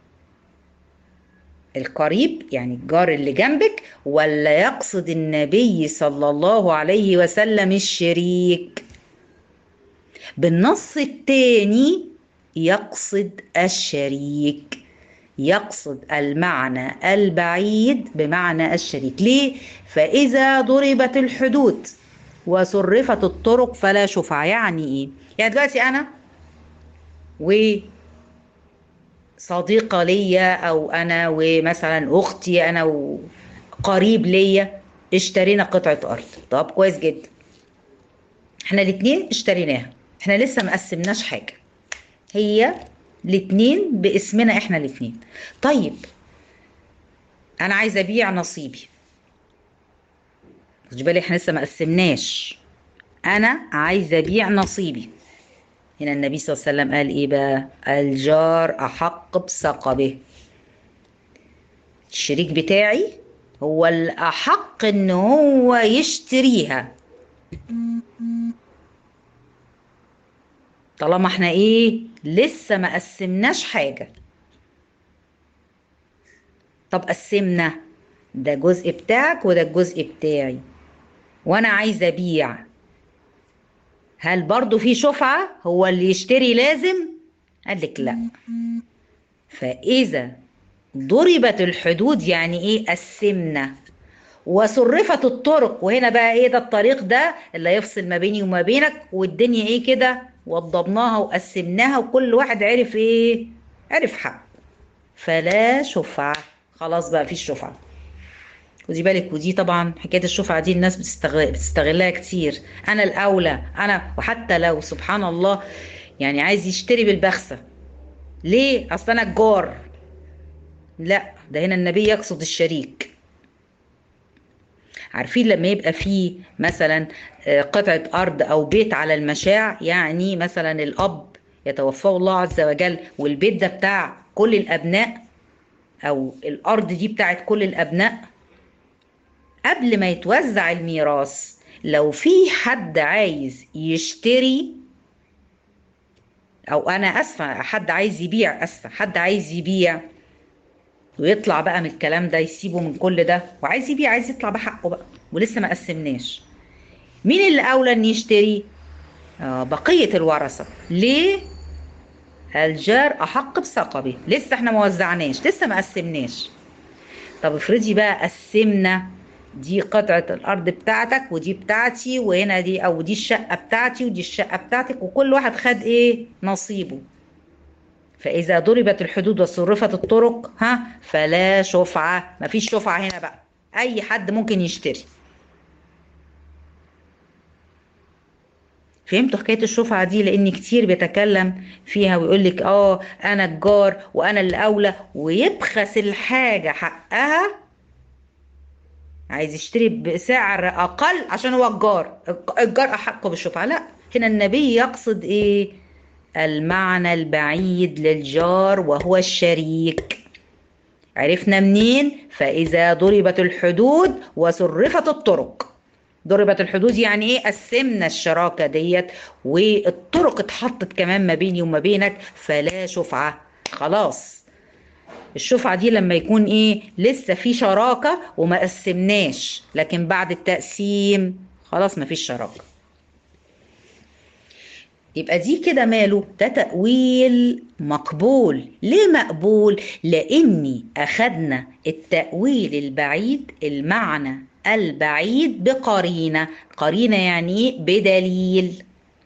A: القريب يعني الجار اللي جنبك، ولا يقصد النبي صلى الله عليه وسلم الشريك؟ بالنص التاني يقصد الشريك، يقصد المعنى البعيد بمعنى الشريك. ليه؟ فإذا ضربت الحدود وصرفت الطرق فلا شفعة. يعني ايه؟ يعني دلوقتي أنا وصديقة ليا، أو أنا ومثلا أختي، أنا وقريب ليا اشترينا قطعة أرض. طب كويس جدا، احنا الاتنين اشتريناها، احنا لسه ما قسمناش حاجة، هي الاتنين باسمنا احنا الاتنين. طيب انا عايزه ابيع نصيبي، خدي بالك احنا لسه ما قسمناش، انا عايزه ابيع نصيبي. هنا النبي صلى الله عليه وسلم قال ايه بقى؟ الجار احق بثقبه، الشريك بتاعي هو الاحق ان هو يشتريها، طالما احنا ايه؟ لسه ما قسمناش حاجه. طب قسمنا، ده جزء بتاعك وده الجزء بتاعي، وانا عايزه ابيع، هل برضو في شفعة؟ هو اللي يشتري لازم؟ قال لك لا. فإذا ضربت الحدود يعني ايه؟ قسمنا وصرفت الطرق، وهنا بقى ايه؟ ده الطريق ده اللي يفصل ما بيني وما بينك، والدنيا ايه كده؟ وضبناها وقسمناها وكل واحد عرف ايه؟ عرف حق، فلا شفعة. خلاص بقى في الشفعة. خدي بالك، ودي طبعا حكايه الشفعه دي الناس بتستغلها كتير. انا الاولى، انا، وحتى لو سبحان الله يعني عايز يشتري بالبخسه، ليه؟ اصل انا الجار. لا، ده هنا النبي يقصد الشريك. عارفين لما يبقى فيه مثلا قطعه ارض او بيت على المشاع، يعني مثلا الاب يتوفاه الله عز وجل والبيت ده بتاع كل الابناء، أو الأرض دي بتاعت كل الأبناء. قبل ما يتوزع الميراث لو في حد عايز يشتري، أو أنا أسفة حد عايز يبيع، حد عايز يبيع ويطلع بقى من الكلام ده، يسيبه من كل ده وعايز يبيع، عايز يطلع بحقه بقى ولسه ما قسمناش، مين اللي أولى إن يشتري؟ بقية الورثة. ليه؟ الجار أحق بثقبه، لسه احنا ما وزعناش، لسه ما قسمناش. طب افرضي بقى قسمنا، دي قطعة الأرض بتاعتك ودي بتاعتي، وهنا دي أو دي الشقة بتاعتي ودي الشقة بتاعتك، وكل واحد خد إيه نصيبه. فإذا ضربت الحدود وصرفت الطرق فلا شفعة، مفيش شفعة هنا بقى، أي حد ممكن يشتري. فهمتوا حكاية الشفعة دي؟ لأن كتير بيتكلم فيها ويقول لك أنا الجار وأنا اللي أولى، ويبخس الحاجة حقها، عايز يشتري بسعر أقل عشان هو الجار، الجار أحق بالشفعة. لا، هنا النبي يقصد إيه؟ المعنى البعيد للجار وهو الشريك. عرفنا منين؟ فإذا ضربت الحدود وصرفت الطرق. ضربت الحدود يعني ايه؟ قسمنا الشراكة ديت والطرق اتحطت كمان ما بيني وما بينك، فلا شفعة. خلاص، الشفعة دي لما يكون ايه؟ لسه في شراكة وما قسمناش، لكن بعد التقسيم خلاص ما فيش شراكة. يبقى دي كده ماله؟ ده تأويل مقبول. ليه مقبول؟ لأني أخدنا التأويل البعيد، المعنى البعيد بقرينة. قرينة يعني ايه؟ بدليل.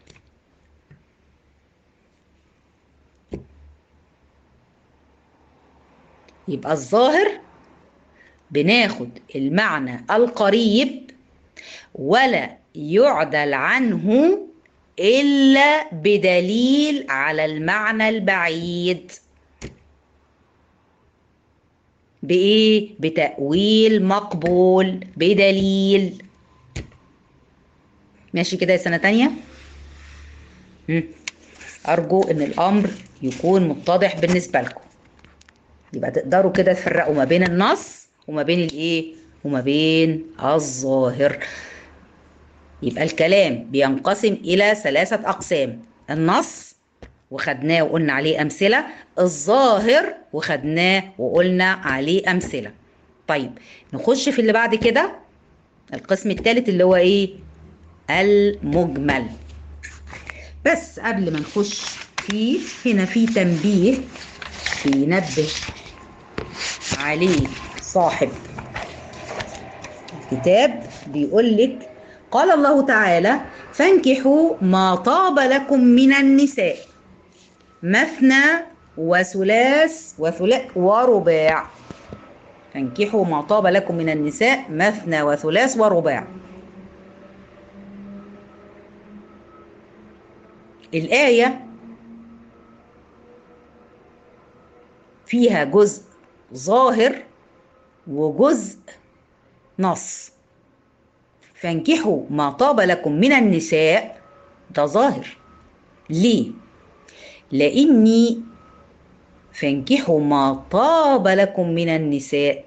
A: يبقى الظاهر بناخد المعنى القريب ولا يعدل عنه إلا بدليل على المعنى البعيد. بإيه؟ بتأويل مقبول بدليل. ماشي كده يا سنة تانية؟ أرجو إن الأمر يكون متضح بالنسبة لكم، يبقى تقدروا كده تفرقوا ما بين النص وما بين الإيه؟ وما بين الظاهر. يبقى الكلام بينقسم إلى 3 أقسام: النص وخدناه وقلنا عليه أمثلة، الظاهر وخدناه وقلنا عليه أمثلة. طيب نخش في اللي بعد كده، القسم الثالث اللي هو إيه؟ المجمل. بس قبل ما نخش فيه، هنا في تنبيه بينبه عليه صاحب الكتاب، بيقول لك: قال الله تعالى: فانكحوا ما طاب لكم من النساء مثنى وثلاث ورباع. فانكحوا ما طاب لكم من النساء مثنى وثلاث ورباع. الآية فيها جزء ظاهر وجزء نص. فانكحوا ما طاب لكم من النساء ده ظاهر. ليه؟ لأني فانكحوا ما طاب لكم من النساء،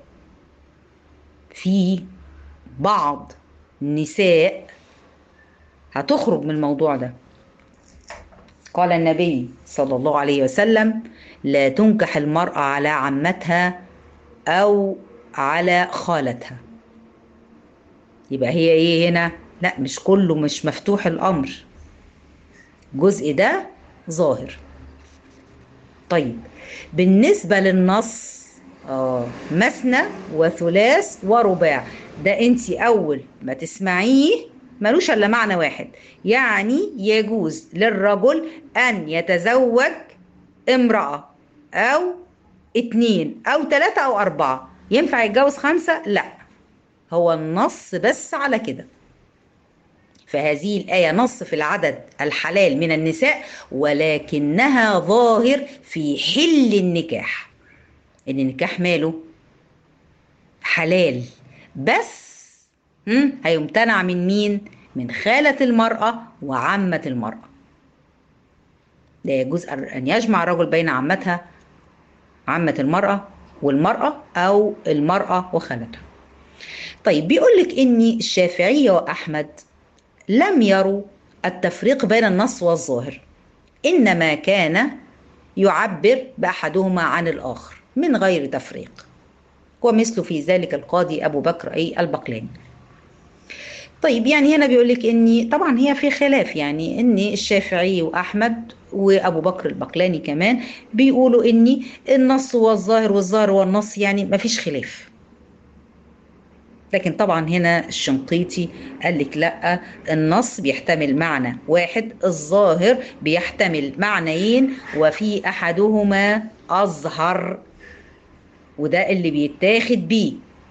A: في بعض النساء هتخرج من الموضوع ده. قال النبي صلى الله عليه وسلم: لا تنكح المرأة على عمتها أو على خالتها. يبقى هي ايه هنا؟ لا، مش كله، مش مفتوح الأمر، الجزء ده ظاهر. طيب بالنسبة للنص، مثنى وثلاث ورباع، ده انت أول ما تسمعيه ملوش إلا معنى واحد، يعني يجوز للرجل أن يتزوج امرأة أو 2 أو 3 أو 4. ينفع يتجوز 5؟ لا، هو النص بس على كده. فهذه الآية نص في العدد الحلال من النساء، ولكنها ظاهر في حل النكاح. إن النكاح ماله؟ حلال، بس هيمتنع من مين؟ من خالة المرأة وعمة المرأة. لا يجوز أن يجمع الرجل بين عمتها، عمة المرأة، والمرأة أو المرأة وخالتها. طيب بيقول لك إن الشافعية وأحمد لم يروا التفريق بين النص والظاهر، إنما كان يعبر بأحدهما عن الآخر من غير تفريق، ومثل في ذلك القاضي أبو بكر البقلاني. طيب يعني هنا بيقول لك إن طبعا هي في خلاف، يعني إن الشافعي وأحمد وأبو بكر البقلاني كمان بيقولوا إن النص هو الظاهر والظاهر هو النص، يعني مفيش خلاف. لكن طبعا هنا الشنقيطي قال لك لا، النص بيحتمل معنى واحد، الظاهر بيحتمل معنيين وفي احدهما اظهر، وده اللي بيتاخد بيه.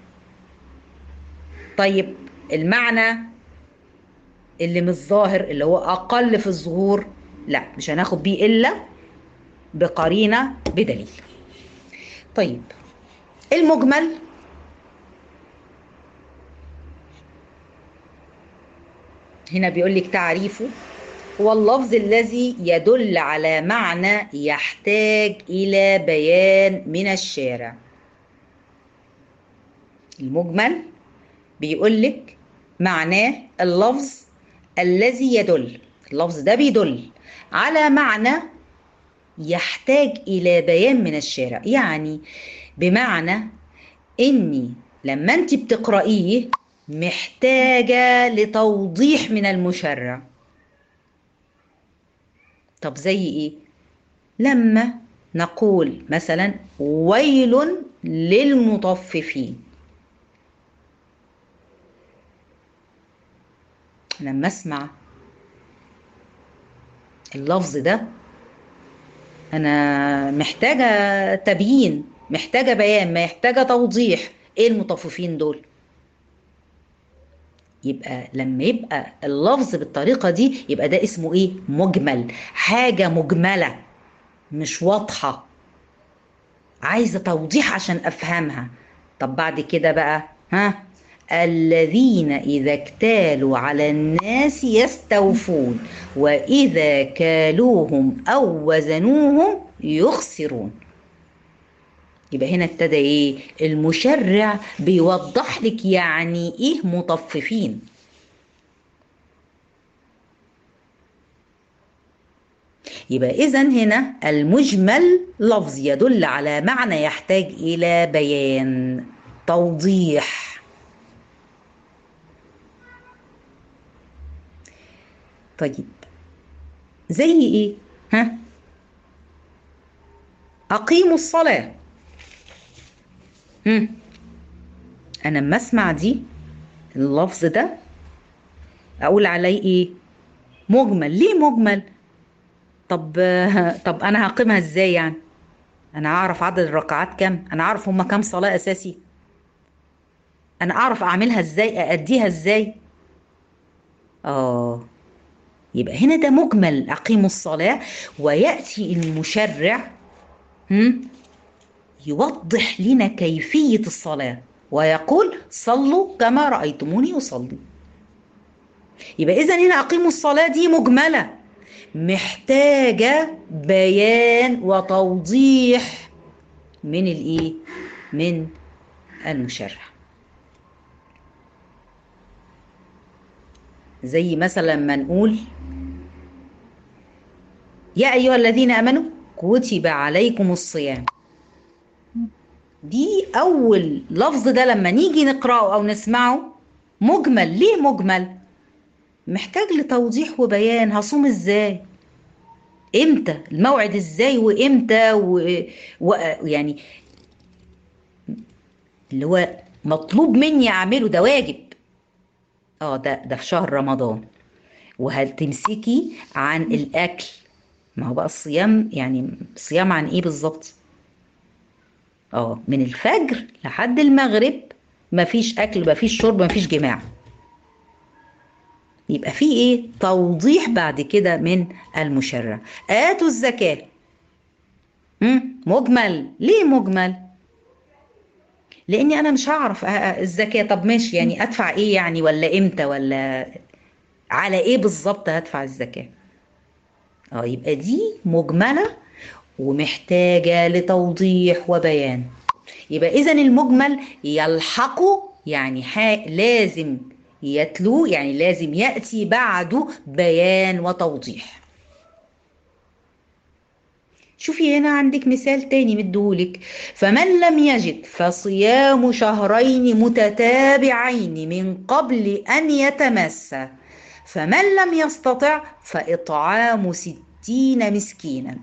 A: طيب المعنى اللي مش ظاهر اللي هو اقل في الظهور، لا مش هناخد بيه الا بقرينه بدليل. طيب المجمل هنا بيقول لك تعريفه هو اللفظ الذي يدل على معنى يحتاج إلى بيان من الشارع. المجمل بيقول لك معناه اللفظ الذي يدل، اللفظ ده بيدل على معنى يحتاج إلى بيان من الشارع، يعني بمعنى إني لما أنت بتقرأيه محتاجة لتوضيح من المشرع. طب زي إيه؟ لما نقول مثلا ويل للمطففين، لما اسمع اللفظ ده انا محتاجه تبيين، محتاجه بيان، محتاجه توضيح، ايه المطففين دول؟ يبقى لما يبقى اللفظ بالطريقه دي يبقى ده اسمه ايه؟ مجمل، حاجه مجمله مش واضحه، عايزه توضيح عشان افهمها. طب بعد كده بقى ها، الذين إذا اكتالوا على الناس يستوفون وإذا كالوهم أو وزنوهم يخسرون. يبقى هنا ابتدى إيه؟ المشرع بيوضح لك يعني إيه مطففين. يبقى إذا هنا المجمل لفظ يدل على معنى يحتاج إلى بيان، توضيح. طيب زي ايه؟ ها، اقيموا الصلاة. انا لما اسمع دي اللفظ ده اقول عليه ايه؟ مجمل. ليه مجمل؟ طب طب انا هقيمها ازاي يعني؟ انا اعرف عدد الركعات كام؟ انا اعرف هما كام صلاة اساسي؟ انا اعرف اعملها ازاي، ااديها ازاي؟ اه، يبقى هنا ده مجمل اقيموا الصلاة، ويأتي المشرع يوضح لنا كيفية الصلاة ويقول صلوا كما رأيتموني أصلي. يبقى إذا هنا أقيموا الصلاة دي مجملة محتاجة بيان وتوضيح من الإيه؟ من المشرع. زي مثلا ما نقول يا أيها الذين آمنوا كتب عليكم الصيام، دي أول لفظ ده لما نيجي نقرأه أو نسمعه مجمل. ليه مجمل؟ محتاج لتوضيح وبيان. هصوم ازاي؟ امتى الموعد؟ ازاي وامتى يعني اللي هو مطلوب مني اعمله، ده واجب. ده في شهر رمضان. وهل تمسكي عن الاكل؟ ما هو بقى الصيام، يعني صيام عن ايه بالظبط؟ من الفجر لحد المغرب مفيش اكل، مفيش شرب، مفيش جماع. يبقى في ايه؟ توضيح بعد كده من المشرع. آتوا الزكاة مجمل. ليه مجمل؟ لاني انا مش هعرف الزكاة. طب ماشي، يعني ادفع ايه يعني، ولا امتى، ولا على ايه بالظبط هدفع الزكاة؟ يبقى دي مجملة ومحتاجة لتوضيح وبيان. يبقى إذا المجمل يلحقه يعني لازم يتلو، يعني لازم يأتي بعده بيان وتوضيح. شوفي هنا عندك مثال تاني مديهولك: فمن لم يجد فصيام شهرين متتابعين من قبل أن يتمس، فمن لم يستطع فإطعام 60 مسكينا.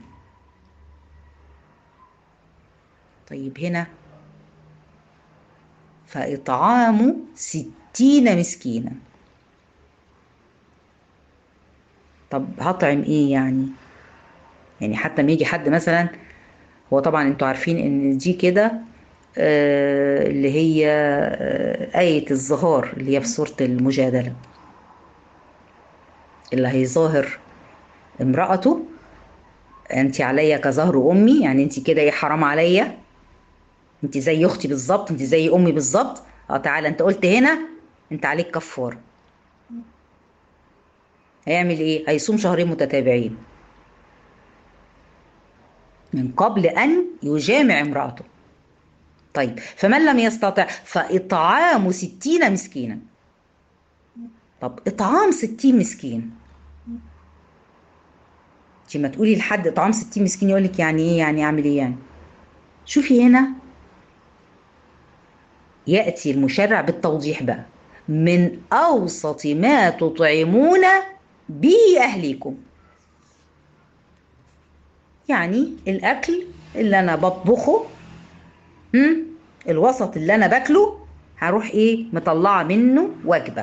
A: طيب هنا فإطعام 60 مسكينا، طب هطعم ايه يعني؟ يعني حتى ما يجي حد مثلا، هو طبعا انتوا عارفين ان دي كده اللي هي آية الظهار اللي هي في سورة المجادلة، اللي هيظاهر امرأته: انت عليا كظهر امي، يعني انت كده ايه، حرام عليا، انت زي اختي بالظبط، انت زي امي بالظبط. اه تعالى انت قلت هنا انت عليك كفارة. هيعمل ايه؟ هيصوم شهرين متتابعين من قبل ان يجامع امرأته. طيب فمن لم يستطع فإطعام 60 مسكينا. طب إطعام 60 مسكين، انت ما تقولي لحد إطعام 60 مسكين يقول لك يعني إيه، يعني أعمل إيه يعني؟ شوفي هنا يأتي المشرع بالتوضيح بقى: من أوسط ما تطعمون به أهليكم. يعني الأكل اللي أنا بطبخه، الوسط اللي أنا باكله، هروح إيه مطلعة منه وجبة.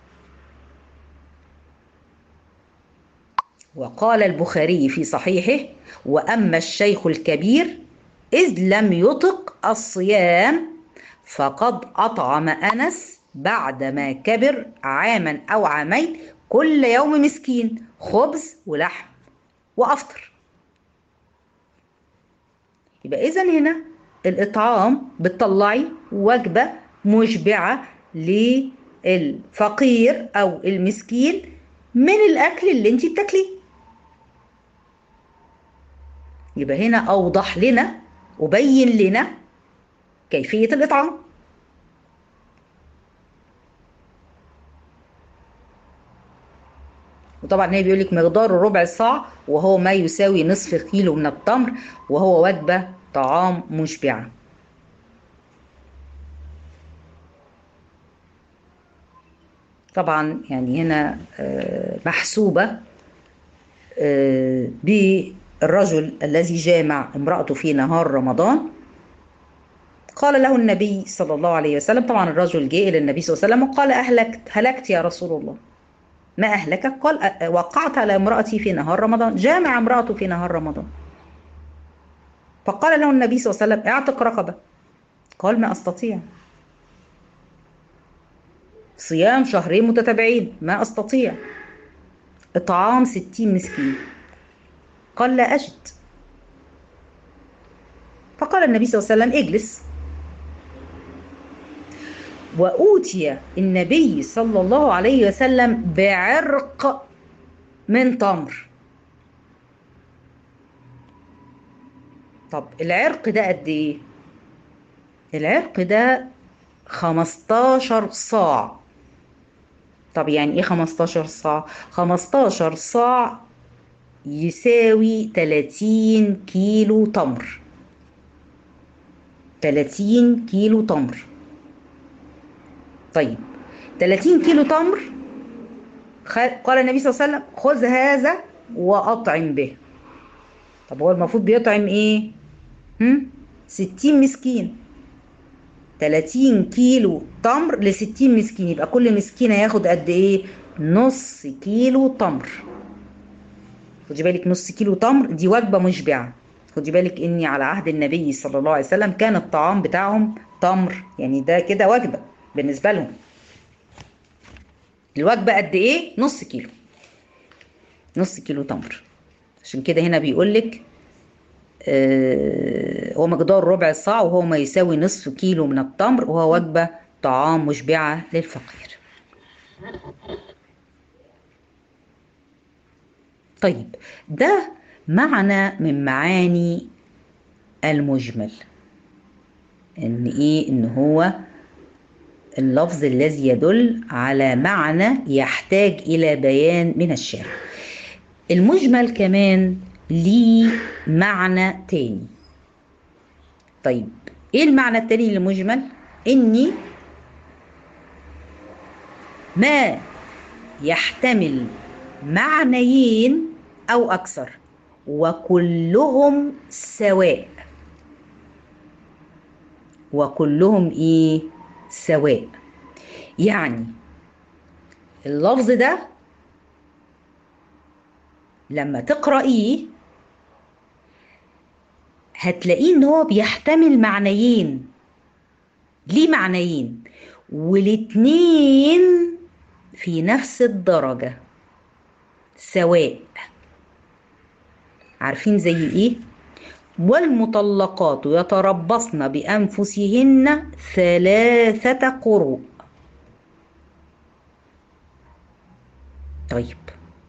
A: وقال البخاري في صحيحه: وأما الشيخ الكبير إذ لم يطق الصيام فقد أطعم أنس بعدما كبر عاما أو عامين كل يوم مسكين خبز ولحم وأفطر. يبقى إذن هنا الإطعام بتطلعي وجبة مشبعة للفقير أو المسكين من الأكل اللي انت بتاكليه. يبقى هنا أوضح لنا وبين لنا كيفية الإطعام. وطبعا هي بيقول لك مقداره ربع صاع، وهو ما يساوي نصف كيلو من التمر، وهو وجبة طعام مشبعة. طبعا يعني هنا محسوبة بالرجل الذي جامع امرأته في نهار رمضان. قال له النبي صلى الله عليه وسلم، طبعا الرجل جاء إلى النبي صلى الله عليه وسلم وقال: هلكت يا رسول الله. ما أهلكك؟ قال: وقعت على امرأتي في نهار رمضان، جامع امرأته في نهار رمضان. فقال له النبي صلى الله عليه وسلم: اعتق رقبة. قال: ما أستطيع، صيام شهرين متتابعين ما أستطيع، إطعام 60 مسكين. قال: لا أجد. فقال النبي صلى الله عليه وسلم: اجلس. وأوتي النبي صلى الله عليه وسلم بعرق من تمر. طب العرق ده قد إيه؟ العرق ده 15 صاع. طب يعني إيه 15 صاع؟ 15 صاع يساوي 30 كيلو تمر. 30 كيلو تمر. طيب 30 كيلو تمر، قال النبي صلى الله عليه وسلم: خذ هذا وأطعم به. طب هو المفروض بيطعم ايه؟ 60 مسكين. 30 كيلو تمر ل 60 مسكين، يبقى كل مسكين هياخد قد ايه؟ نص كيلو تمر. خدي بالك، نص كيلو تمر دي وجبة مشبعة. خدي بالك اني على عهد النبي صلى الله عليه وسلم كان الطعام بتاعهم تمر، يعني ده كده وجبة بالنسبة لهم. الوجبة قد ايه؟ نص كيلو. نص كيلو تمر. عشان كده هنا بيقول لك هو مقدار ربع صاع، وهو ما يساوي نصف كيلو من التمر، وهو وجبة طعام مشبعة للفقير. طيب ده معنى من معاني المجمل. ان ايه؟ ان هو اللفظ الذي يدل على معنى يحتاج الى بيان من الشارع. المجمل كمان ليه معنى تاني. طيب ايه المعنى التاني للمجمل؟ اني ما يحتمل معنيين او اكثر وكلهم سواء. وكلهم ايه؟ سواء. يعني اللفظ ده لما تقرأيه هتلاقيه ان هو بيحتمل معنيين، ليه معنيين والاتنين في نفس الدرجة سواء. عارفين زي ايه؟ والمطلقات يتربصن بأنفسهن 3 قروء. طيب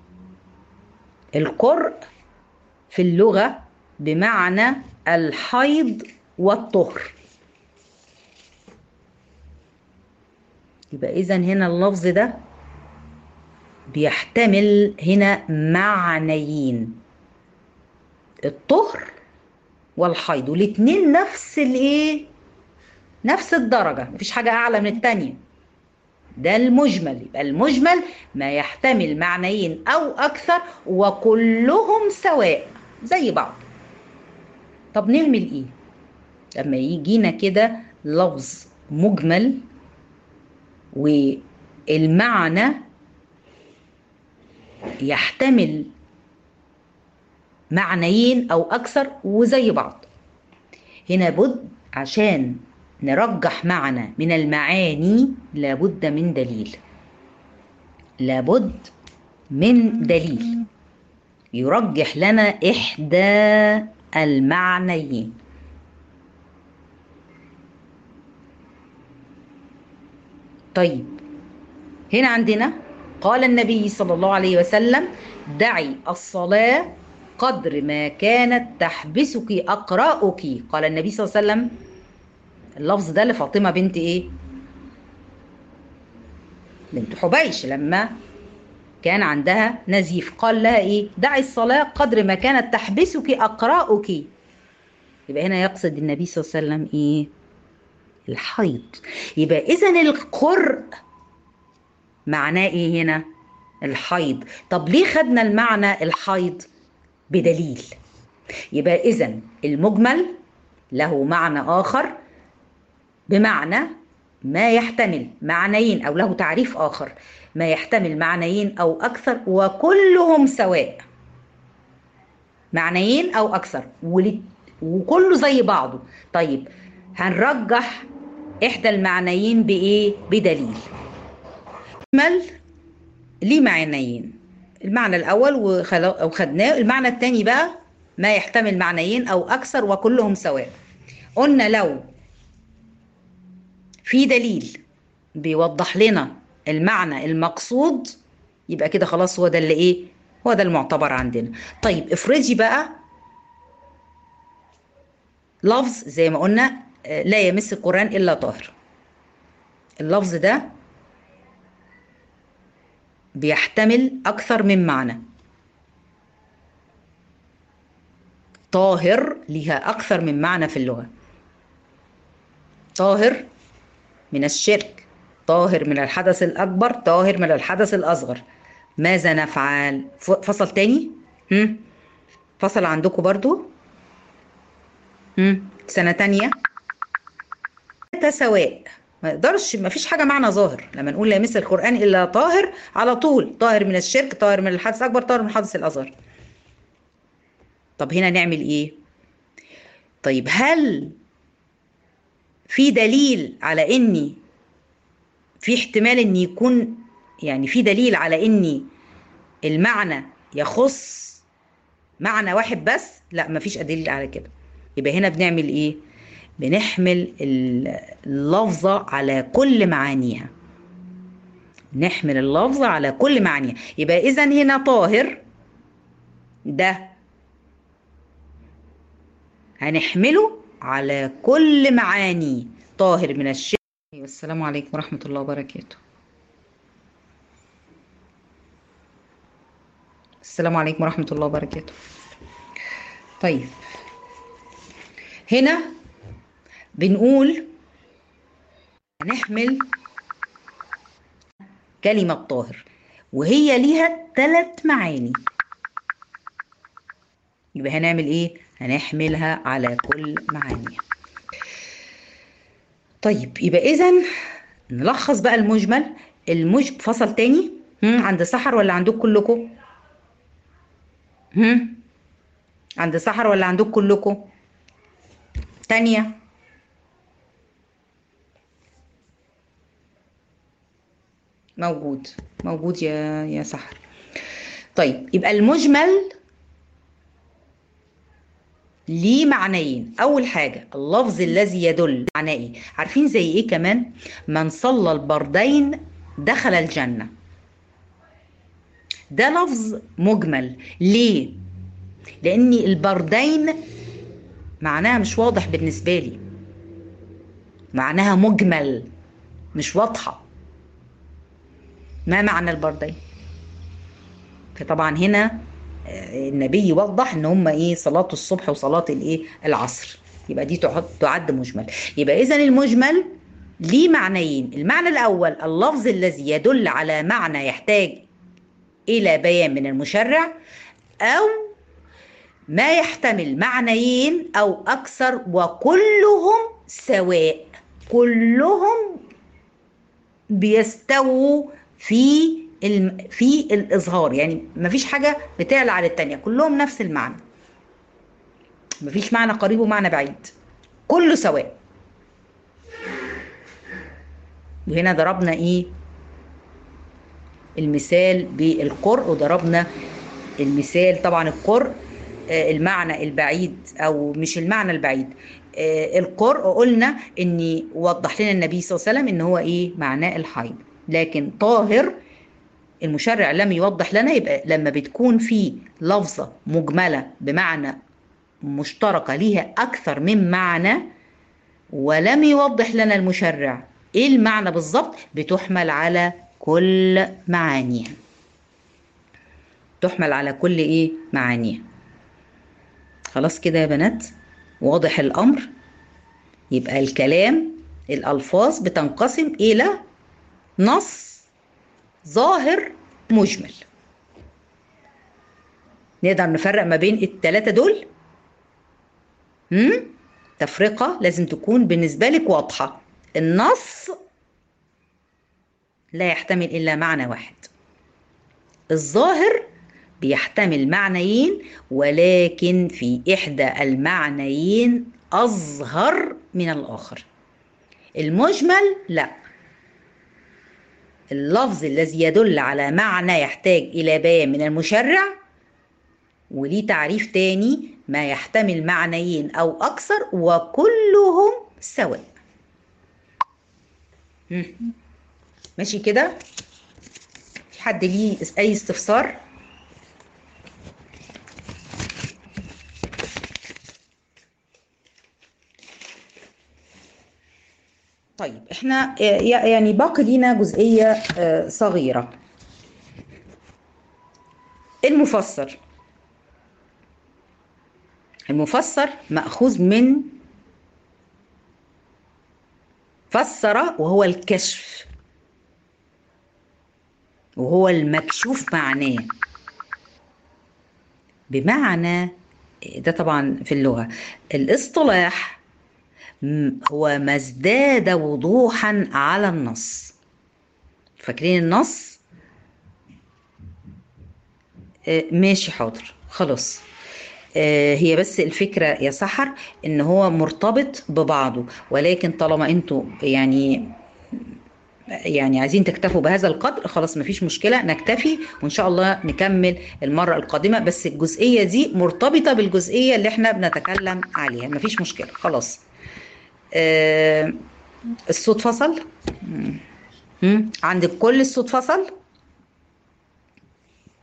A: القرء في اللغة بمعنى الحيض والطهر. يبقى إذن هنا اللفظ ده بيحتمل هنا معنيين، الطهر والحيض، والاتنين نفس الايه؟ نفس الدرجة، مفيش حاجة أعلى من التانية. ده المجمل. يبقى المجمل ما يحتمل معنيين أو أكثر وكلهم سواء زي بعض. طب نعمل إيه لما يجينا كده لفظ مجمل والمعنى يحتمل معنيين أو أكثر وزي بعض؟ هنا بد عشان نرجح معنى من المعاني لابد من دليل. لابد من دليل يرجح لنا إحدى المعنيين. طيب هنا عندنا قال النبي صلى الله عليه وسلم: دعي الصلاة قدر ما كانت تحبسك أقراؤك. قال النبي صلى الله عليه وسلم اللفظ ده لفاطمة بنت إيه؟ بنت حبيش، لما كان عندها نزيف قال لها إيه؟ دعي الصلاة قدر ما كانت تحبسك أقراؤك. يبقى هنا يقصد النبي صلى الله عليه وسلم إيه؟ الحيض. يبقى إذن القرء معناه إيه هنا؟ الحيض. طب ليه خدنا المعنى الحيض؟ بدليل. يبقى إذن المجمل له معنى آخر بمعنى ما يحتمل معنيين، أو له تعريف آخر ما يحتمل معنيين أو أكثر وكلهم سواء. معنيين أو أكثر وكله زي بعضه. طيب هنرجح إحدى المعنيين بإيه؟ بدليل. مجمل ليه معنيين، المعنى الأول وخدناه. المعنى الثاني بقى ما يحتمل معنيين أو أكثر وكلهم سواء. قلنا لو في دليل بيوضح لنا المعنى المقصود يبقى كده خلاص هو ده اللي ايه؟ هو ده المعتبر عندنا. طيب افرضي بقى لفظ زي ما قلنا لا يمس القرآن إلا طاهر. اللفظ ده بيحتمل أكثر من معنى. طاهر لها أكثر من معنى في اللغة. طاهر من الشرك، طاهر من الحدث الأكبر، طاهر من الحدث الأصغر. ماذا نفعل؟ فصل تاني؟ فصل عندكم برضو؟ سنة تانية سواء. ما يقدرش، ما فيش حاجة معنى ظاهر. لما نقول لا يمس القرآن إلا طاهر على طول طاهر من الشرك، طاهر من الحدث الأكبر، طاهر من الحدث الأصغر. طب هنا نعمل إيه؟ طيب هل في دليل على إني في احتمال إن يكون، يعني في دليل على إني المعنى يخص معنى واحد بس؟ لا، مفيش دليل على كده. يبقى هنا بنعمل إيه؟ بنحمل اللفظة على كل معانيها. نحمل اللفظة على كل معانيها. يبقى إذن هنا طاهر ده هنحمله على كل معاني، طاهر من الشرك. والسلام عليكم ورحمة الله وبركاته. السلام عليكم ورحمة الله وبركاته. طيب هنا بنقول هنحمل كلمة طاهر وهي ليها 3 معاني، يبقى هنعمل ايه؟ هنحملها على كل معانيها. طيب يبقى اذا نلخص بقى المجمل. فصل تاني عند سحر ولا عندكم كلكم؟ عند سحر ولا عندكم كلكم؟ تانية موجود يا سحر. طيب يبقى المجمل ليه معنيين. اول حاجه اللفظ الذي يدل معناه ايه؟ عارفين زي ايه كمان؟ من صلى البردين دخل الجنه. ده لفظ مجمل. ليه؟ لان البردين معناها مش واضح بالنسبه لي، معناها مجمل مش واضحه. ما معنى البردين؟ فطبعا هنا النبي يوضح ان هم ايه؟ صلاه الصبح وصلاه الايه؟ العصر. يبقى دي تعد مجمل. يبقى اذا المجمل ليه معنيين. المعنى الاول اللفظ الذي يدل على معنى يحتاج الى بيان من المشرع، او ما يحتمل معنيين او اكثر وكلهم سواء، كلهم بيستووا في الاظهار، يعني مفيش حاجه بتعلى على التانيه، كلهم نفس المعنى، مفيش معنى قريب ومعنى بعيد، كله سواء. وهنا ضربنا ايه؟ المثال بالقرء، وضربنا المثال طبعا القرء المعنى البعيد او مش المعنى البعيد، القرء قلنا ان وضح لنا النبي صلى الله عليه وسلم ان هو ايه؟ معناه الحيض. لكن طاهر المشرع لم يوضح لنا. يبقى لما بتكون في لفظة مجملة بمعنى مشتركة ليها أكثر من معنى ولم يوضح لنا المشرع إيه المعنى بالظبط، بتحمل على كل معانيها. تحمل على كل إيه؟ معانيها. خلاص كده يا بنات واضح الأمر. يبقى الكلام الألفاظ بتنقسم إلى نص، ظاهر، مجمل. نقدر نفرق ما بين ال3 دول؟ تفرقة لازم تكون بالنسبة لك واضحة. النص لا يحتمل إلا معنى واحد. الظاهر بيحتمل معنيين ولكن في إحدى المعنيين أظهر من الآخر. المجمل لا، اللفظ الذي يدل على معنى يحتاج إلى بيان من المشرع، وليه تعريف تاني ما يحتمل معنيين أو أكثر وكلهم سواء. ماشي كده؟ في حد ليه أي استفسار؟ طيب احنا يعني باقي لينا جزئية صغيرة. المفسر مأخوذ من فسر، وهو الكشف، وهو المكشوف معناه. بمعنى ده طبعا في اللغة. الاصطلاح هو ما ازداد وضوحا على النص. فاكرين النص؟ ماشي حاضر خلاص. هي بس الفكرة يا سحر ان هو مرتبط ببعضه، ولكن طالما انتوا يعني عايزين تكتفوا بهذا القدر خلاص مفيش مشكلة، نكتفي وإن شاء الله نكمل المرة القادمة. بس الجزئية دي مرتبطة بالجزئية اللي احنا بنتكلم عليها، مفيش مشكلة خلاص. الصوت فصل؟ عندك كل الصوت فصل؟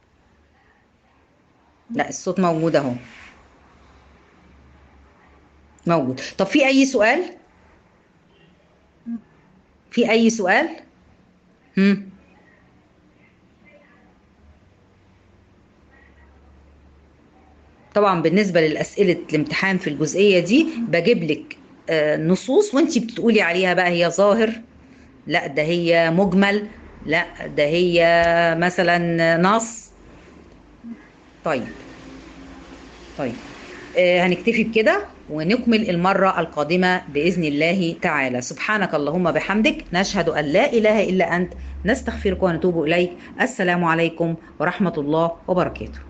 A: لا الصوت موجود اهو. موجود. طب في اي سؤال؟ في اي سؤال؟ هم. طبعا بالنسبة للأسئلة الامتحان في الجزئية دي بجيب لك نصوص وانتي بتقولي عليها بقى هي ظاهر، لا ده هي مجمل، لا ده هي مثلا نص. طيب. طيب. هنكتفي بكده ونكمل المرة القادمة بإذن الله تعالى. سبحانك اللهم بحمدك، نشهد أن لا إله إلا أنت، نستغفرك ونتوب إليك. السلام عليكم ورحمة الله وبركاته.